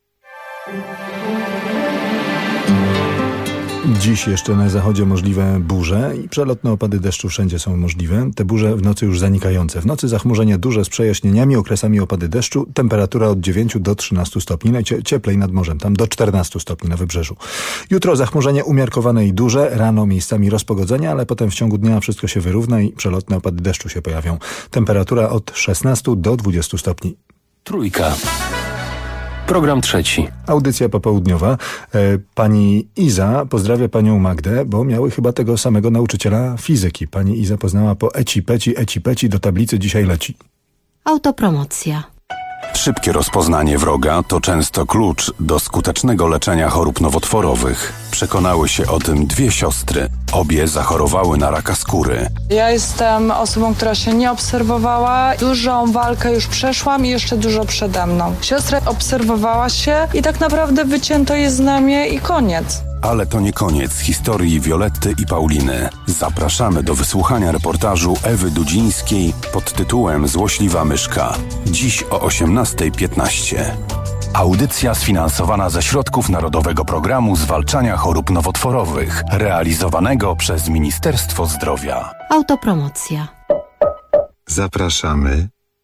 Dziś jeszcze na zachodzie możliwe burze i przelotne opady deszczu wszędzie są możliwe. Te burze w nocy już zanikające. W nocy zachmurzenie duże z przejaśnieniami, okresami opady deszczu. Temperatura od 9 do 13 stopni. Najcieplej nad morzem, tam do 14 stopni na wybrzeżu. Jutro zachmurzenie umiarkowane i duże. Rano miejscami rozpogodzenia, ale potem w ciągu dnia wszystko się wyrówna i przelotne opady deszczu się pojawią. Temperatura od 16 do 20 stopni. Trójka. Program trzeci. Audycja popołudniowa. Pani Iza pozdrawia panią Magdę, bo miały chyba tego samego nauczyciela fizyki. Pani Iza poznała po eci-peci, do tablicy dzisiaj leci. Autopromocja. Szybkie rozpoznanie wroga to często klucz do skutecznego leczenia chorób nowotworowych. Przekonały się o tym dwie siostry. Obie zachorowały na raka skóry. Ja jestem osobą, która się nie obserwowała. Dużą walkę już przeszłam i jeszcze dużo przede mną. Siostra obserwowała się i tak naprawdę wycięto jej znamię i koniec. Ale to nie koniec historii Violetty i Pauliny. Zapraszamy do wysłuchania reportażu Ewy Dudzińskiej pod tytułem Złośliwa myszka. Dziś o 18:15. Audycja sfinansowana ze środków Narodowego Programu Zwalczania Chorób Nowotworowych, realizowanego przez Ministerstwo Zdrowia. Autopromocja. Zapraszamy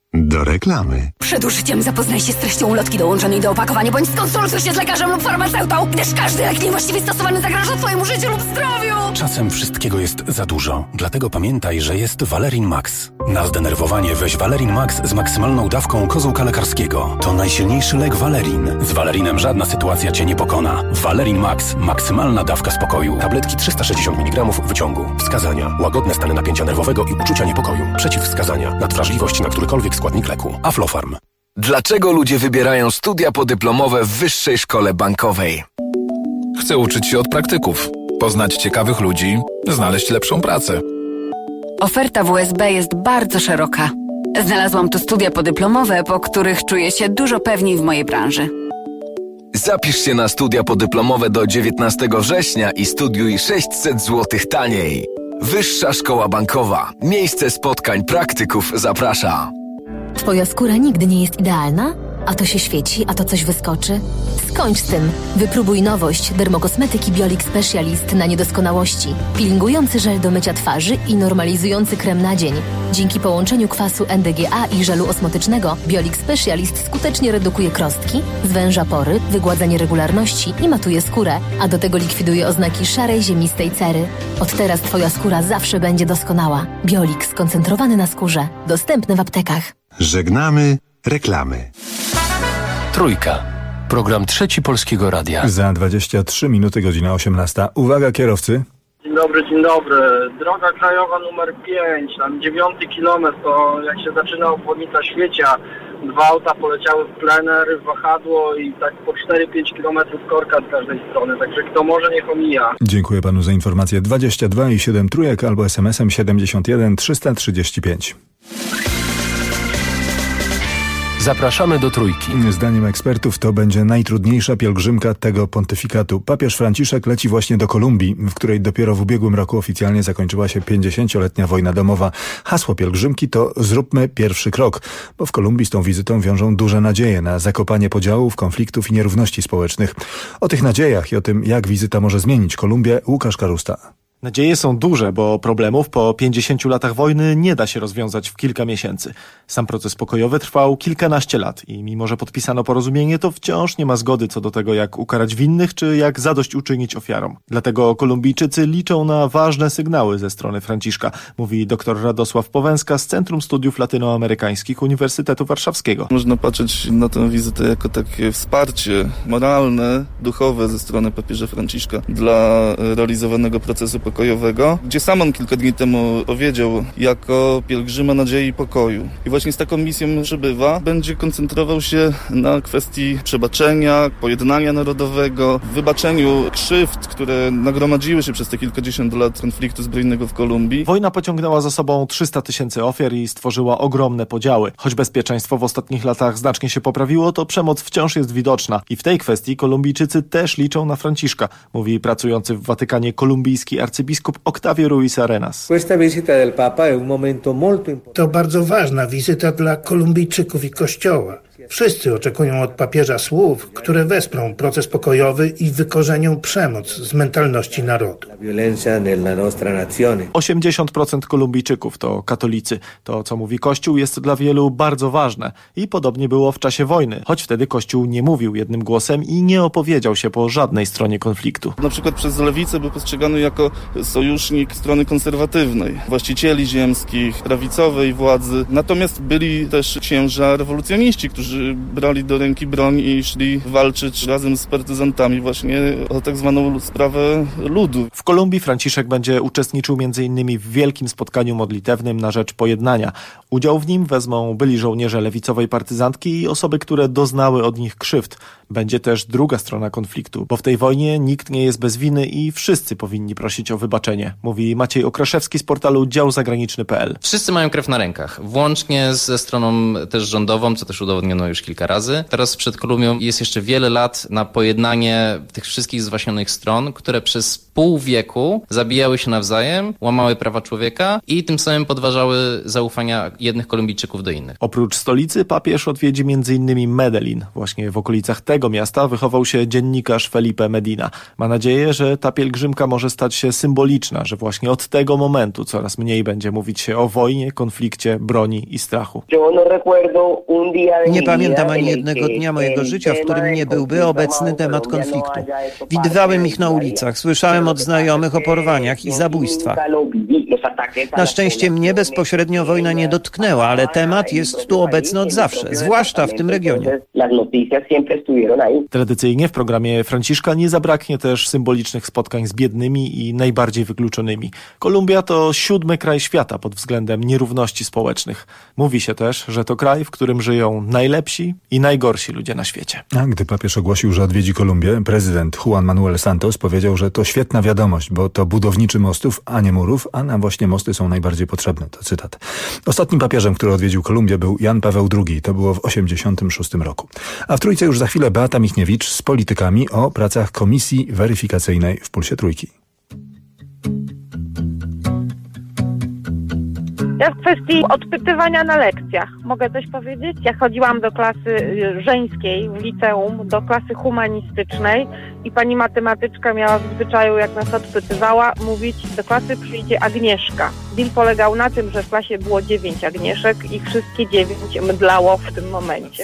Do reklamy. Przed użyciem zapoznaj się z treścią ulotki dołączonej do opakowania, bądź skonsultuj się z lekarzem lub farmaceutą, gdyż każdy lek niewłaściwie stosowany zagraża twojemu życiu lub zdrowiu. Czasem wszystkiego jest za dużo, dlatego pamiętaj, że jest Valerin Max. Na zdenerwowanie weź Valerin Max z maksymalną dawką kozłka lekarskiego. To najsilniejszy lek Valerin. Z Valerinem żadna sytuacja cię nie pokona. Valerin Max. Maksymalna dawka spokoju. Tabletki 360 mg wyciągu. Wskazania. Łagodne stany napięcia nerwowego i uczucia niepokoju. Przeciwwskazania. Nadwrażliwość na którykolwiek składnik leku. Aflofarm. Dlaczego ludzie wybierają studia podyplomowe w Wyższej Szkole Bankowej? Chcę uczyć się od praktyków, poznać ciekawych ludzi, znaleźć lepszą pracę. Oferta WSB jest bardzo szeroka. Znalazłam tu studia podyplomowe, po których czuję się dużo pewniej w mojej branży. Zapisz się na studia podyplomowe do 19 września i studiuj 600 zł taniej. Wyższa Szkoła Bankowa. Miejsce spotkań praktyków zaprasza. Twoja skóra nigdy nie jest idealna? A to się świeci, a to coś wyskoczy? Skończ z tym. Wypróbuj nowość dermokosmetyki Biolix Specialist na niedoskonałości. Peelingujący żel do mycia twarzy i normalizujący krem na dzień. Dzięki połączeniu kwasu NDGA i żelu osmotycznego Biolix Specialist skutecznie redukuje krostki, zwęża pory, wygładza nieregularności i matuje skórę, a do tego likwiduje oznaki szarej, ziemistej cery. Od teraz Twoja skóra zawsze będzie doskonała. Biolix skoncentrowany na skórze. Dostępny w aptekach. Żegnamy reklamy. Trójka. Program Trzeci Polskiego Radia. Za 23 minuty, godzina 18. Uwaga kierowcy. Dzień dobry. Droga krajowa numer 5, tam 9 kilometr, to jak się zaczyna obwodnica Świecia, 2 auta poleciały w plener, w wahadło i tak po 4-5 kilometrów korka z każdej strony, także kto może niech omija. Dziękuję panu za informację. 22 i 7 trójek albo SMS-em 71 335. Zapraszamy do Trójki. Zdaniem ekspertów to będzie najtrudniejsza pielgrzymka tego pontyfikatu. Papież Franciszek leci właśnie do Kolumbii, w której dopiero w ubiegłym roku oficjalnie zakończyła się 50-letnia wojna domowa. Hasło pielgrzymki to zróbmy pierwszy krok, bo w Kolumbii z tą wizytą wiążą duże nadzieje na zakopanie podziałów, konfliktów i nierówności społecznych. O tych nadziejach i o tym, jak wizyta może zmienić Kolumbię, Łukasz Karusta. Nadzieje są duże, bo problemów po 50 latach wojny nie da się rozwiązać w kilka miesięcy. Sam proces pokojowy trwał kilkanaście lat i mimo, że podpisano porozumienie, to wciąż nie ma zgody co do tego, jak ukarać winnych, czy jak zadośćuczynić ofiarom. Dlatego Kolumbijczycy liczą na ważne sygnały ze strony Franciszka, mówi dr Radosław Powęska z Centrum Studiów Latynoamerykańskich Uniwersytetu Warszawskiego. Można patrzeć na tę wizytę jako takie wsparcie moralne, duchowe ze strony papieża Franciszka dla realizowanego procesu pokojowego, gdzie sam on kilka dni temu powiedział jako pielgrzyma nadziei i pokoju. I właśnie z taką misją przybywa, będzie koncentrował się na kwestii przebaczenia, pojednania narodowego, wybaczeniu krzywd, które nagromadziły się przez te kilkadziesiąt lat konfliktu zbrojnego w Kolumbii. Wojna pociągnęła za sobą 300 000 ofiar i stworzyła ogromne podziały. Choć bezpieczeństwo w ostatnich latach znacznie się poprawiło, to przemoc wciąż jest widoczna. I w tej kwestii Kolumbijczycy też liczą na Franciszka, mówi pracujący w Watykanie kolumbijski arcybiskup Octavio Ruiz Arenas. To bardzo ważna wizyta dla Kolumbijczyków i Kościoła. Wszyscy oczekują od papieża słów, które wesprą proces pokojowy i wykorzenią przemoc z mentalności narodu. 80% Kolumbijczyków to katolicy. To, co mówi Kościół, jest dla wielu bardzo ważne. I podobnie było w czasie wojny, choć wtedy Kościół nie mówił jednym głosem i nie opowiedział się po żadnej stronie konfliktu. Na przykład przez lewicę był postrzegany jako sojusznik strony konserwatywnej, właścicieli ziemskich, prawicowej władzy. Natomiast byli też księża rewolucjoniści, którzy brali do ręki broń i szli walczyć razem z partyzantami właśnie o tak zwaną sprawę ludu. W Kolumbii Franciszek będzie uczestniczył m.in. w wielkim spotkaniu modlitewnym na rzecz pojednania. Udział w nim wezmą byli żołnierze lewicowej partyzantki i osoby, które doznały od nich krzywd. Będzie też druga strona konfliktu, bo w tej wojnie nikt nie jest bez winy i wszyscy powinni prosić o wybaczenie, mówi Maciej Okraszewski z portalu działzagraniczny.pl. Wszyscy mają krew na rękach, włącznie ze stroną też rządową, co też udowodniono już kilka razy. Teraz przed Kolumbią jest jeszcze wiele lat na pojednanie tych wszystkich zwaśnionych stron, które przez pół wieku zabijały się nawzajem, łamały prawa człowieka i tym samym podważały zaufania jednych Kolumbijczyków do innych. Oprócz stolicy papież odwiedzi m.in. Medellin. Właśnie w okolicach tego miasta wychował się dziennikarz Felipe Medina. Ma nadzieję, że ta pielgrzymka może stać się symboliczna, że właśnie od tego momentu coraz mniej będzie mówić się o wojnie, konflikcie, broni i strachu. Nie pamiętam ani jednego dnia mojego życia, w którym nie byłby obecny temat konfliktu. Widywałem ich na ulicach, słyszałem od znajomych o porwaniach i zabójstwach. Na szczęście mnie bezpośrednio wojna nie dotknęła, ale temat jest tu obecny od zawsze, zwłaszcza w tym regionie. Tradycyjnie w programie Franciszka nie zabraknie też symbolicznych spotkań z biednymi i najbardziej wykluczonymi. Kolumbia to 7. kraj świata pod względem nierówności społecznych. Mówi się też, że to kraj, w którym żyją najlepsi i najgorsi ludzie na świecie. A gdy papież ogłosił, że odwiedzi Kolumbię, prezydent Juan Manuel Santos powiedział, że to świetna wiadomość, bo to budowniczy mostów, a nie murów, a nam właśnie mosty są najbardziej potrzebne. To cytat. Ostatnim papieżem, który odwiedził Kolumbię, był Jan Paweł II. To było w 1986 roku. A w Trójce już za chwilę Beata Michniewicz z politykami o pracach Komisji Weryfikacyjnej w Pulsie Trójki. Ja w kwestii odpytywania na lekcjach mogę coś powiedzieć? Ja chodziłam do klasy żeńskiej w liceum, do klasy humanistycznej i pani matematyczka miała w zwyczaju, jak nas odpytywała, mówić: do klasy przyjdzie Agnieszka. Deal polegał na tym, że w klasie było 9 Agnieszek i wszystkie 9 mdlało w tym momencie.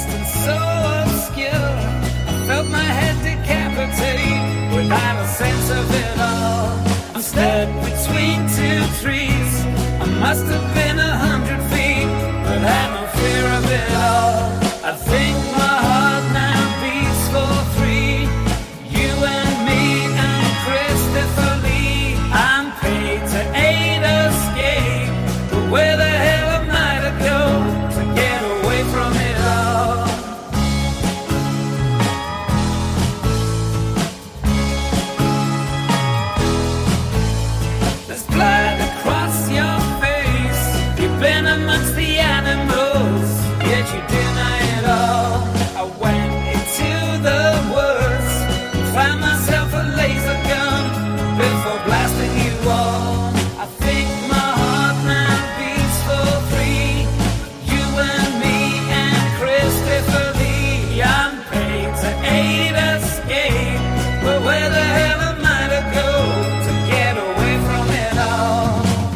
Must have been 100 feet, but had no fear of it all. I think my heart now beats for free. You and me and Christopher Lee. I'm paid to aid escape, but where the hell am I to go to get away from it all? There's blood across your been amongst the animals, yet you deny it all. I went into the woods, found myself a laser gun before blasting you all. I think my heart now beats for free. You and me and Christopher Lee. I'm paid to aid escape, but where the hell am I to go to get away from it all?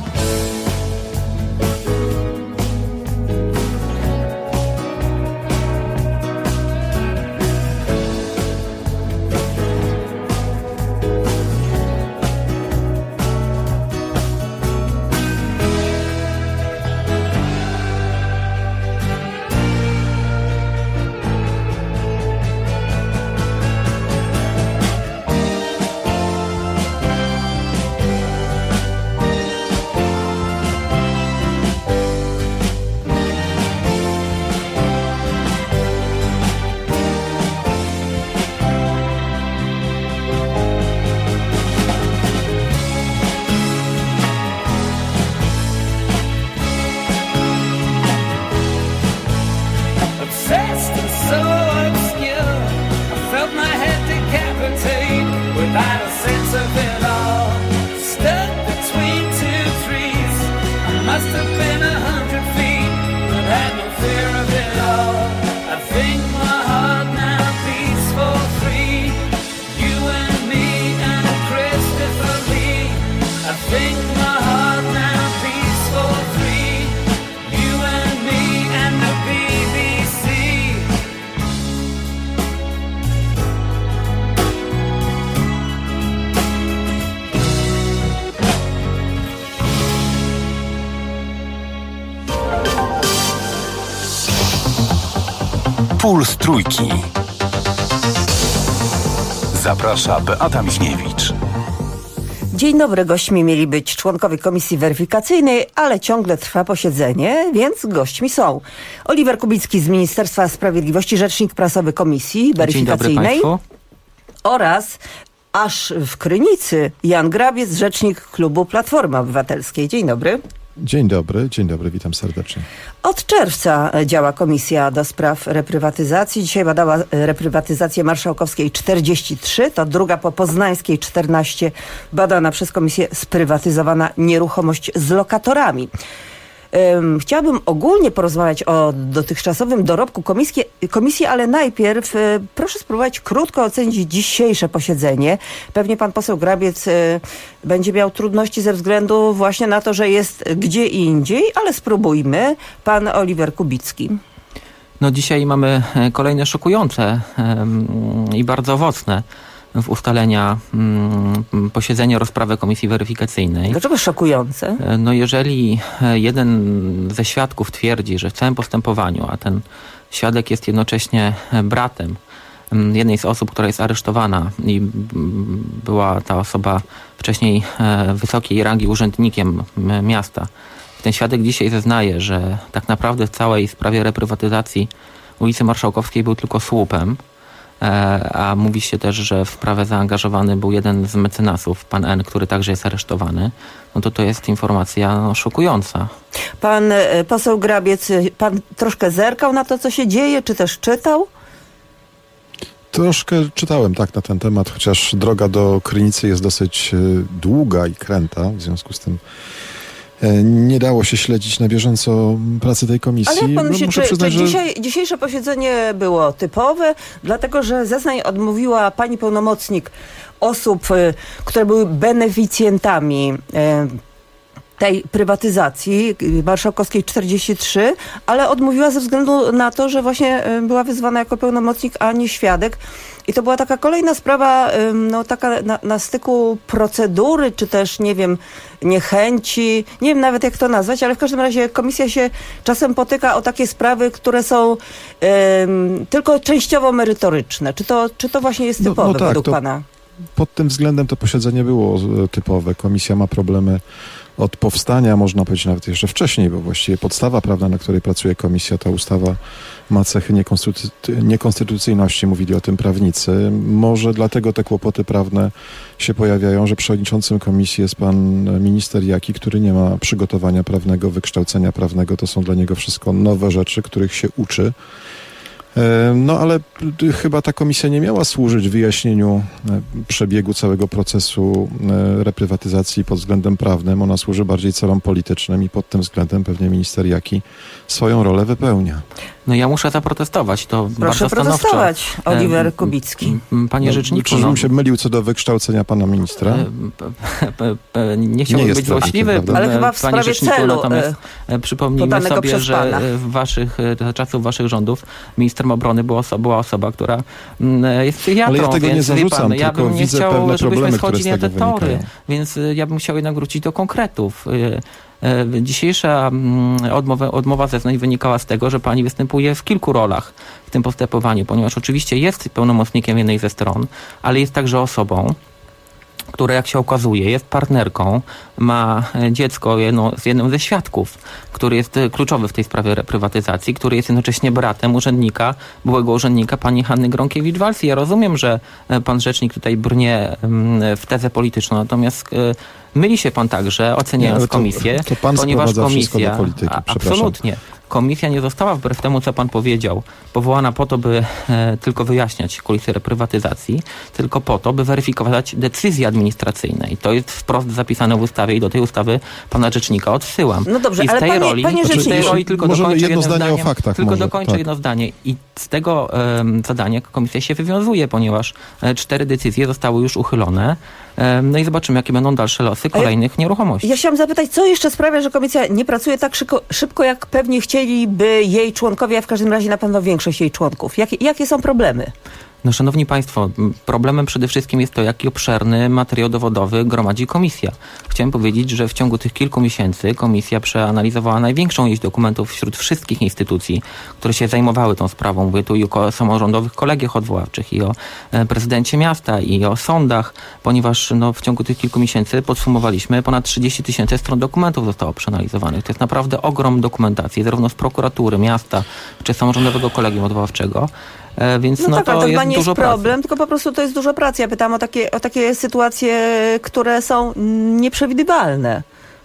Puls Trójki. Zaprasza Beata Michniewicz. Dzień dobry, gośćmi mieli być członkowie Komisji Weryfikacyjnej, ale ciągle trwa posiedzenie, więc gośćmi są Oliver Kubicki z Ministerstwa Sprawiedliwości, rzecznik prasowy Komisji Weryfikacyjnej oraz aż w Krynicy Jan Grabiec, rzecznik klubu Platformy Obywatelskiej. Dzień dobry. Dzień dobry, witam serdecznie. Od czerwca działa Komisja do Spraw Reprywatyzacji. Dzisiaj badała reprywatyzację Marszałkowskiej 43, to druga po Poznańskiej 14, badana przez Komisję sprywatyzowana nieruchomość z lokatorami. Chciałabym ogólnie porozmawiać o dotychczasowym dorobku komisji, ale najpierw proszę spróbować krótko ocenić dzisiejsze posiedzenie. Pewnie pan poseł Grabiec będzie miał trudności ze względu właśnie na to, że jest gdzie indziej, ale spróbujmy. Pan Oliver Kubicki. No dzisiaj mamy kolejne szokujące i bardzo owocne w ustalenia posiedzenia rozprawy Komisji Weryfikacyjnej. Dlaczego szokujące? No jeżeli jeden ze świadków twierdzi, że w całym postępowaniu, a ten świadek jest jednocześnie bratem jednej z osób, która jest aresztowana i była ta osoba wcześniej wysokiej rangi urzędnikiem miasta. Ten świadek dzisiaj zeznaje, że tak naprawdę w całej sprawie reprywatyzacji ulicy Marszałkowskiej był tylko słupem, a mówi się też, że w sprawę zaangażowany był jeden z mecenasów, pan N., który także jest aresztowany, no to jest informacja szokująca. Pan poseł Grabiec, pan troszkę zerkał na to, co się dzieje, czy też czytał? Troszkę czytałem na ten temat, chociaż droga do Krynicy jest dosyć długa i kręta, w związku z tym nie dało się śledzić na bieżąco pracy tej komisji. Ale jak pan myśli, muszę przyznać, że dzisiejsze posiedzenie było typowe, dlatego że zeznań odmówiła pani pełnomocnik osób, które były beneficjentami tej prywatyzacji Marszałkowskiej 43, ale odmówiła ze względu na to, że właśnie była wyzwana jako pełnomocnik, a nie świadek. I to była taka kolejna sprawa, no taka na styku procedury, czy też, nie wiem, niechęci, nie wiem nawet jak to nazwać, ale w każdym razie komisja się czasem potyka o takie sprawy, które są tylko częściowo merytoryczne. Czy to właśnie jest typowe według pana? Pod tym względem to posiedzenie było typowe. Komisja ma problemy od powstania, można powiedzieć nawet jeszcze wcześniej, bo właściwie podstawa prawna, na której pracuje komisja, ta ustawa ma cechy niekonstytucyjności, mówili o tym prawnicy. Może dlatego te kłopoty prawne się pojawiają, że przewodniczącym komisji jest pan minister Jaki, który nie ma przygotowania prawnego, wykształcenia prawnego. To są dla niego wszystko nowe rzeczy, których się uczy. No ale chyba ta komisja nie miała służyć wyjaśnieniu przebiegu całego procesu reprywatyzacji pod względem prawnym. Ona służy bardziej celom politycznym i pod tym względem pewnie minister Jaki swoją rolę wypełnia. No ja muszę zaprotestować, to proszę bardzo stanowczo. protestować, Oliver Kubicki. Panie rzeczniku. Czyżbym się mylił co do wykształcenia pana ministra? Nie chciałbym być złośliwy, ale chyba w sprawie celu natomiast przypomnijmy sobie, że za czasów waszych rządów ministrem obrony była osoba, która jest psychiatrą. Ale ja tego nie zarzucam, ja tylko bym nie widzę chciał, pewne żebyśmy problemy, które schodzili z na tego te tory, wynikają. więc ja bym chciał jednak wrócić do konkretów. Dzisiejsza odmowa zeznań wynikała z tego, że pani występuje w kilku rolach w tym postępowaniu, ponieważ oczywiście jest pełnomocnikiem jednej ze stron, ale jest także osobą, która, jak się okazuje, jest partnerką, ma dziecko z jednym ze świadków, który jest kluczowy w tej sprawie reprywatyzacji, który jest jednocześnie bratem byłego urzędnika pani Hanny Gronkiewicz-Waltz. Ja rozumiem, że pan rzecznik tutaj brnie w tezę polityczną, natomiast myli się pan także, oceniając komisję, to pan ponieważ komisja do polityki, absolutnie. Komisja nie została, wbrew temu, co pan powiedział, powołana po to, by tylko wyjaśniać kulisy reprywatyzacji, tylko po to, by weryfikować decyzje administracyjne. I to jest wprost zapisane w ustawie i do tej ustawy pana rzecznika odsyłam. No dobrze, i z ale tej roli tylko dokończę jedno zdanie o faktach. Jedno zdanie. I z tego zadania komisja się wywiązuje, ponieważ 4 decyzje zostały już uchylone. No i zobaczymy, jakie będą dalsze losy kolejnych nieruchomości. Ja chciałam zapytać, co jeszcze sprawia, że komisja nie pracuje tak szybko, jak pewnie chcieliby jej członkowie, a w każdym razie na pewno większość jej członków. Jakie są problemy? No, szanowni państwo, problemem przede wszystkim jest to, jaki obszerny materiał dowodowy gromadzi komisja. Chciałem powiedzieć, że w ciągu tych kilku miesięcy komisja przeanalizowała największą ilość dokumentów wśród wszystkich instytucji, które się zajmowały tą sprawą. Mówię tu i o samorządowych kolegiach odwoławczych, i o prezydencie miasta, i o sądach, ponieważ w ciągu tych kilku miesięcy podsumowaliśmy, ponad 30 000 stron dokumentów zostało przeanalizowanych. To jest naprawdę ogrom dokumentacji, zarówno z prokuratury, miasta, czy samorządowego kolegium odwoławczego. Więc tak, to chyba nie jest problem, pracy. tylko po prostu to jest dużo pracy. Ja pytam o takie sytuacje, które są nieprzewidywalne.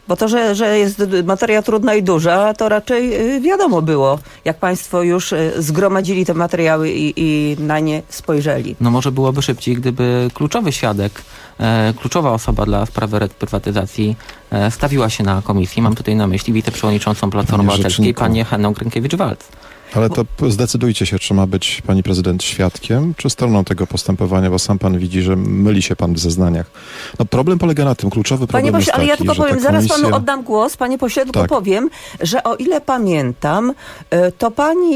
Bo to, że jest materia trudna i duża, to raczej wiadomo było, jak państwo już zgromadzili te materiały i na nie spojrzeli. No może byłoby szybciej, gdyby kluczowy świadek, kluczowa osoba dla sprawy reprywatyzacji stawiła się na komisji. Mam tutaj na myśli wiceprzewodniczącą Platformy Obywatelskiej, panię Hannę Gronkiewicz-Waltz. Ale to zdecydujcie się, czy ma być pani prezydent świadkiem, czy stroną tego postępowania, bo sam pan widzi, że myli się pan w zeznaniach. No problem polega na tym, kluczowy problem Panie pośle, jest taki, ale ja tylko powiem, komisja... zaraz panu oddam głos, panie pośle, tylko powiem, że o ile pamiętam, to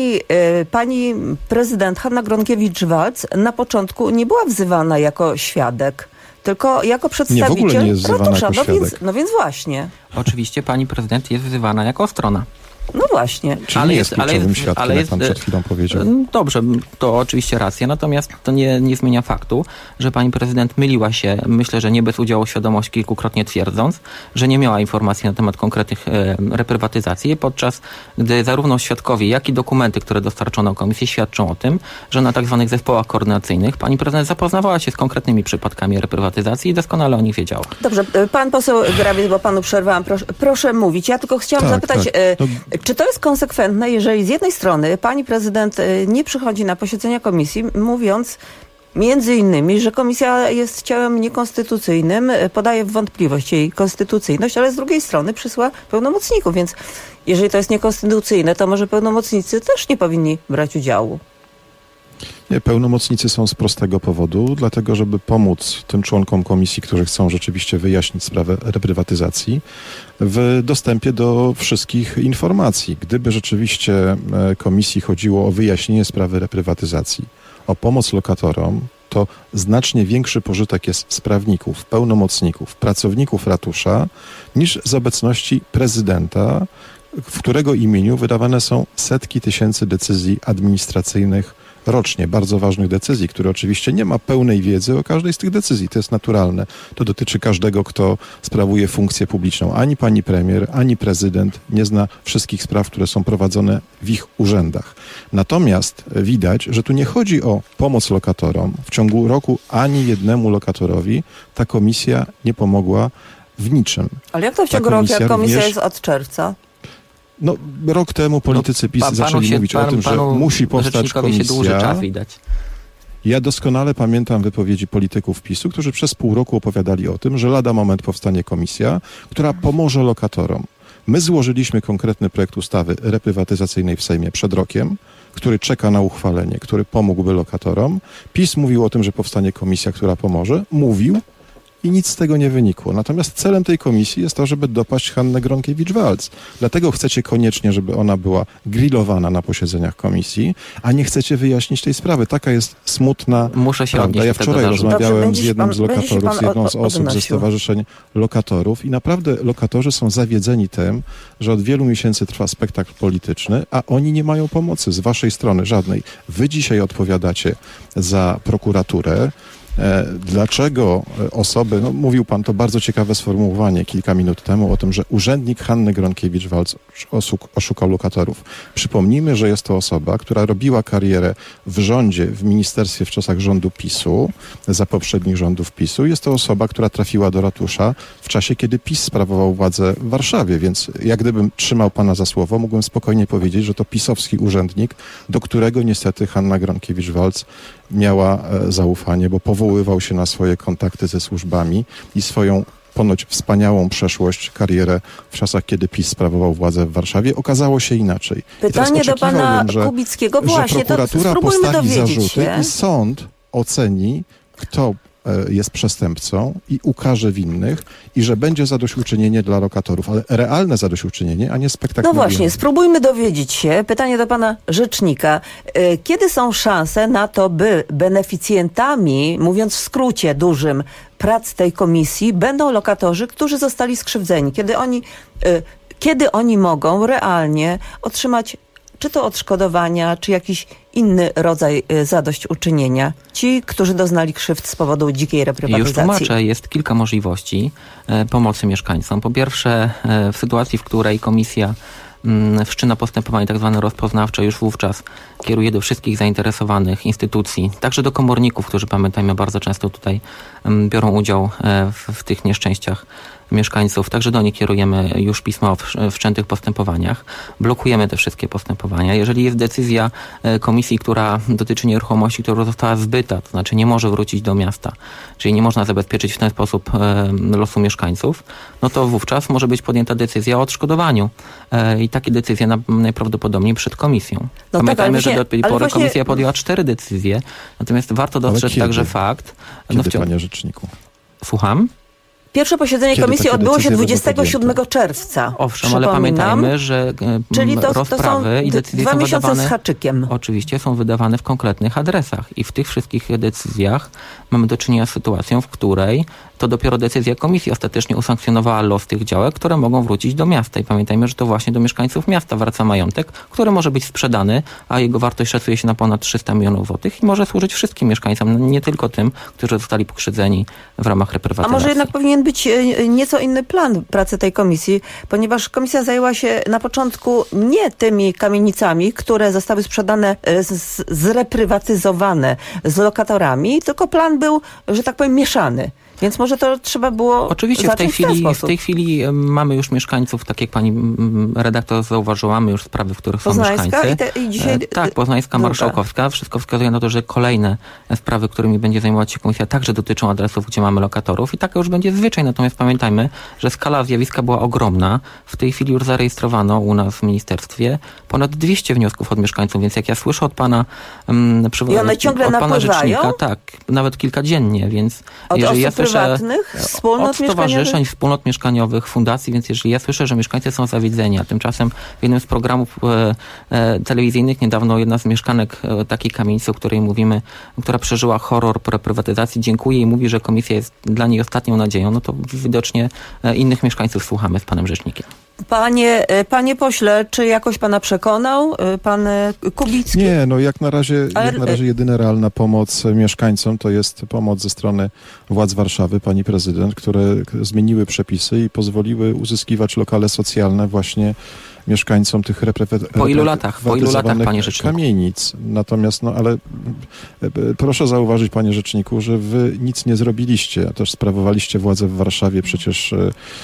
pani prezydent Hanna Gronkiewicz-Waltz na początku nie była wzywana jako świadek, tylko jako przedstawiciel w ogóle nie jest wzywana ratusza. jako świadek. No więc właśnie. Oczywiście pani prezydent jest wzywana jako strona. No właśnie. Czyli nie jest kluczowym świadkiem, jak pan przed chwilą powiedział. Dobrze, to oczywiście racja, natomiast to nie zmienia faktu, że pani prezydent myliła się, myślę, że nie bez udziału świadomości, kilkukrotnie twierdząc, że nie miała informacji na temat konkretnych reprywatyzacji, podczas gdy zarówno świadkowie, jak i dokumenty, które dostarczono komisji, świadczą o tym, że na tak zwanych zespołach koordynacyjnych pani prezydent zapoznawała się z konkretnymi przypadkami reprywatyzacji i doskonale o nich wiedziała. Dobrze, pan poseł Grabiec, bo panu przerwałam, proszę mówić. Ja tylko chciałam zapytać, czy to jest konsekwentne, jeżeli z jednej strony pani prezydent nie przychodzi na posiedzenia komisji, mówiąc między innymi, że komisja jest ciałem niekonstytucyjnym, podaje w wątpliwość jej konstytucyjność, ale z drugiej strony przysła pełnomocników, więc jeżeli to jest niekonstytucyjne, to może pełnomocnicy też nie powinni brać udziału. Nie, pełnomocnicy są z prostego powodu, dlatego żeby pomóc tym członkom komisji, którzy chcą rzeczywiście wyjaśnić sprawę reprywatyzacji, w dostępie do wszystkich informacji. Gdyby rzeczywiście komisji chodziło o wyjaśnienie sprawy reprywatyzacji, o pomoc lokatorom, to znacznie większy pożytek jest z prawników, pełnomocników, pracowników ratusza, niż z obecności prezydenta, w którego imieniu wydawane są setki tysięcy decyzji administracyjnych rocznie, bardzo ważnych decyzji, które oczywiście nie ma pełnej wiedzy o każdej z tych decyzji. To jest naturalne. To dotyczy każdego, kto sprawuje funkcję publiczną. Ani pani premier, ani prezydent nie zna wszystkich spraw, które są prowadzone w ich urzędach. Natomiast widać, że tu nie chodzi o pomoc lokatorom. W ciągu roku ani jednemu lokatorowi ta komisja nie pomogła w niczym. Ale jak to w ciągu roku, jak komisja jest od czerwca? No, rok temu politycy PiS zaczęli mówić o tym, że musi powstać komisja. Ja doskonale pamiętam wypowiedzi polityków PiS-u, którzy przez pół roku opowiadali o tym, że lada moment powstanie komisja, która pomoże lokatorom. My złożyliśmy konkretny projekt ustawy reprywatyzacyjnej w Sejmie przed rokiem, który czeka na uchwalenie, który pomógłby lokatorom. PiS mówił o tym, że powstanie komisja, która pomoże. Mówił. I nic z tego nie wynikło. Natomiast celem tej komisji jest to, żeby dopaść Hannę Gronkiewicz-Waltz. Dlatego chcecie koniecznie, żeby ona była grillowana na posiedzeniach komisji, a nie chcecie wyjaśnić tej sprawy. Taka jest smutna prawda. Ja wczoraj rozmawiałem z jednym z lokatorów, z jedną z osób ze stowarzyszeń lokatorów i naprawdę lokatorzy są zawiedzeni tym, że od wielu miesięcy trwa spektakl polityczny, a oni nie mają pomocy z waszej strony, żadnej. Wy dzisiaj odpowiadacie za prokuraturę. Dlaczego osoby, mówił pan to bardzo ciekawe sformułowanie kilka minut temu o tym, że urzędnik Hanny Gronkiewicz-Waltz oszukał lokatorów. Przypomnijmy, że jest to osoba, która robiła karierę w rządzie, w ministerstwie w czasach rządu PiS-u, za poprzednich rządów PiS-u. Jest to osoba, która trafiła do ratusza w czasie, kiedy PiS sprawował władzę w Warszawie, więc jak gdybym trzymał pana za słowo, mógłbym spokojnie powiedzieć, że to pisowski urzędnik, do którego niestety Hanna Gronkiewicz-Waltz miała zaufanie, bo powoływał się na swoje kontakty ze służbami i swoją ponoć wspaniałą przeszłość, karierę w czasach, kiedy PiS sprawował władzę w Warszawie. Okazało się inaczej. Pytanie do pana Kubickiego. Właśnie, że prokuratura to postawi zarzuty i sąd oceni, kto jest przestępcą i ukarze winnych i że będzie zadośćuczynienie dla lokatorów, ale realne zadośćuczynienie, a nie spektakl. No właśnie, spróbujmy dowiedzieć się. Pytanie do pana rzecznika. Kiedy są szanse na to, by beneficjentami, mówiąc w skrócie dużym, prac tej komisji będą lokatorzy, którzy zostali skrzywdzeni? Kiedy oni mogą realnie otrzymać czy to odszkodowania, czy jakiś inny rodzaj zadośćuczynienia. Ci, którzy doznali krzywd z powodu dzikiej reprywatyzacji. Już tłumaczę, jest kilka możliwości pomocy mieszkańcom. Po pierwsze, w sytuacji, w której komisja wszczyna postępowanie tak zwane rozpoznawcze, już wówczas kieruje do wszystkich zainteresowanych instytucji, także do komorników, którzy, pamiętajmy, bardzo często tutaj biorą udział w tych nieszczęściach, mieszkańców. Także do nich kierujemy już pisma o wszczętych postępowaniach. Blokujemy te wszystkie postępowania. Jeżeli jest decyzja komisji, która dotyczy nieruchomości, która została zbyta, to znaczy nie może wrócić do miasta, czyli nie można zabezpieczyć w ten sposób losu mieszkańców, no to wówczas może być podjęta decyzja o odszkodowaniu. I takie decyzje najprawdopodobniej przed komisją. No Pamiętajmy, tak, że do tej pory komisja podjęła 4 decyzje, natomiast warto dostrzec także fakt... Kiedy, panie rzeczniku? Słucham? Pierwsze posiedzenie komisji odbyło się 27 czerwca. Owszem, ale pamiętajmy, że rozprawy i decyzje 2 miesiące wydawane, z haczykiem. Oczywiście są wydawane w konkretnych adresach i w tych wszystkich decyzjach mamy do czynienia z sytuacją, w której to dopiero decyzja komisji ostatecznie usankcjonowała los tych działek, które mogą wrócić do miasta. I pamiętajmy, że to właśnie do mieszkańców miasta wraca majątek, który może być sprzedany, a jego wartość szacuje się na ponad 300 milionów złotych i może służyć wszystkim mieszkańcom, nie tylko tym, którzy zostali pokrzywdzeni w ramach reprywatyzacji. A może jednak powinien być nieco inny plan pracy tej komisji, ponieważ komisja zajęła się na początku nie tymi kamienicami, które zostały sprzedane, zreprywatyzowane z lokatorami, tylko plan był, że tak powiem, mieszany. Więc może to trzeba było oczywiście w tej chwili mamy już mieszkańców, tak jak pani redaktor zauważyła, mamy już sprawy, w których są mieszkańcy. I dzisiaj... Tak, Poznańska, Marszałkowska. Wszystko wskazuje na to, że kolejne sprawy, którymi będzie zajmować się komisja, także dotyczą adresów, gdzie mamy lokatorów i taka już będzie zwyczaj. Natomiast pamiętajmy, że skala zjawiska była ogromna. W tej chwili już zarejestrowano u nas w ministerstwie ponad 200 wniosków od mieszkańców, więc jak ja słyszę od pana I one ciągle od pana napływają? rzecznika, tak, nawet kilkadziennie, więc od jeżeli ja słyszę wspólnot od stowarzyszeń, wspólnot mieszkaniowych, fundacji, więc jeżeli ja słyszę, że mieszkańcy są zawiedzeni, a tymczasem w jednym z programów telewizyjnych niedawno jedna z mieszkanek takiej kamienicy, o której mówimy, która przeżyła horror reprywatyzacji, dziękuję i mówi, że komisja jest dla niej ostatnią nadzieją, no to widocznie innych mieszkańców słuchamy z panem rzecznikiem. Panie pośle, czy jakoś pana przekonał pan Kubicki? Nie, no jak na razie jedyna realna pomoc mieszkańcom to jest pomoc ze strony władz Warszawy, pani prezydent, które zmieniły przepisy i pozwoliły uzyskiwać lokale socjalne właśnie mieszkańcom tych Po ilu latach, panie rzeczniku? Kamienic. Natomiast, ale proszę zauważyć, panie rzeczniku, że wy nic nie zrobiliście, a też sprawowaliście władzę w Warszawie przecież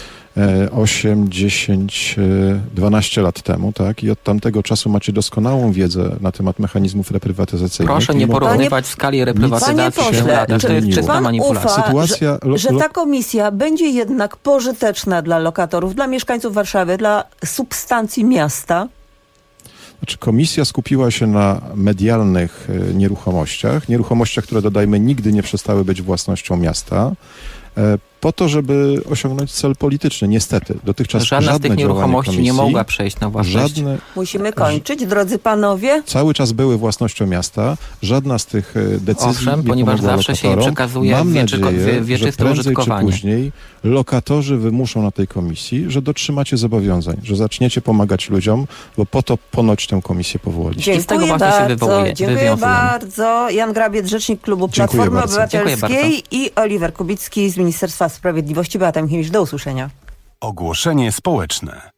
8, 10, 12 lat temu, tak? I od tamtego czasu macie doskonałą wiedzę na temat mechanizmów reprywatyzacyjnych. Proszę nie porównywać skali reprywatyzacji w latach. To jest czysta manipulacja. Że ta komisja będzie jednak pożyteczna dla lokatorów, dla mieszkańców Warszawy, dla substancji miasta? Znaczy, komisja skupiła się na medialnych nieruchomościach, które, dodajmy, nigdy nie przestały być własnością miasta, po to, żeby osiągnąć cel polityczny. Niestety, dotychczas żadna z tych nieruchomości komisji nie mogła przejść na własność. Musimy kończyć, drodzy panowie. Cały czas były własnością miasta. Żadna z tych decyzji Owszem, nie ponieważ pomogła zawsze lokatorom. się je przekazuje Mam w nadzieję, że prędzej użytkowanie. czy później lokatorzy wymuszą na tej komisji, że dotrzymacie zobowiązań, że zaczniecie pomagać ludziom, bo po to ponoć tę komisję powołaliście. Dziękuję bardzo. Jan Grabiec, rzecznik klubu Platformy Obywatelskiej i Oliver Kubicki z Ministerstwa Sprawiedliwości. Beata Michniewicz, do usłyszenia. Ogłoszenie społeczne.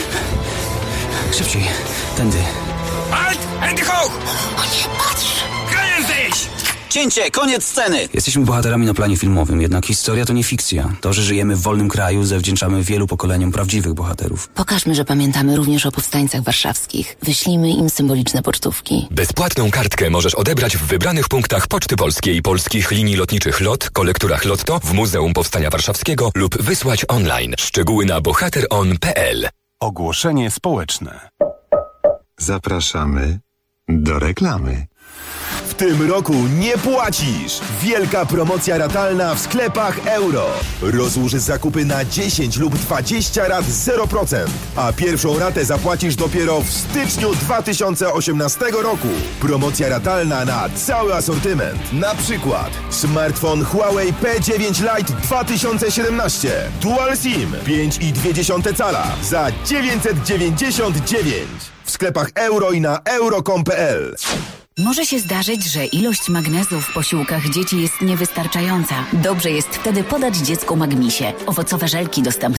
Szybciej, tędy. Halt! Hände hoch! O nie, patrz! Können sich! Cięcie, koniec sceny! Jesteśmy bohaterami na planie filmowym, jednak historia to nie fikcja. To, że żyjemy w wolnym kraju, zawdzięczamy wielu pokoleniom prawdziwych bohaterów. Pokażmy, że pamiętamy również o powstańcach warszawskich. Wyślijmy im symboliczne pocztówki. Bezpłatną kartkę możesz odebrać w wybranych punktach Poczty Polskiej i polskich linii lotniczych LOT, kolekturach Lotto, w Muzeum Powstania Warszawskiego lub wysłać online. Szczegóły na bohateron.pl. Ogłoszenie społeczne. Zapraszamy do reklamy. W tym roku nie płacisz! Wielka promocja ratalna w sklepach Euro. Rozłóż zakupy na 10 lub 20 rat 0%, a pierwszą ratę zapłacisz dopiero w styczniu 2018 roku. Promocja ratalna na cały asortyment. Na przykład smartfon Huawei P9 Lite 2017 Dual SIM 5,2 cala za 999 w sklepach Euro i na euro.com.pl. Może się zdarzyć, że ilość magnezu w posiłkach dzieci jest niewystarczająca. Dobrze jest wtedy podać dziecku Magmisie. Owocowe żelki dostępne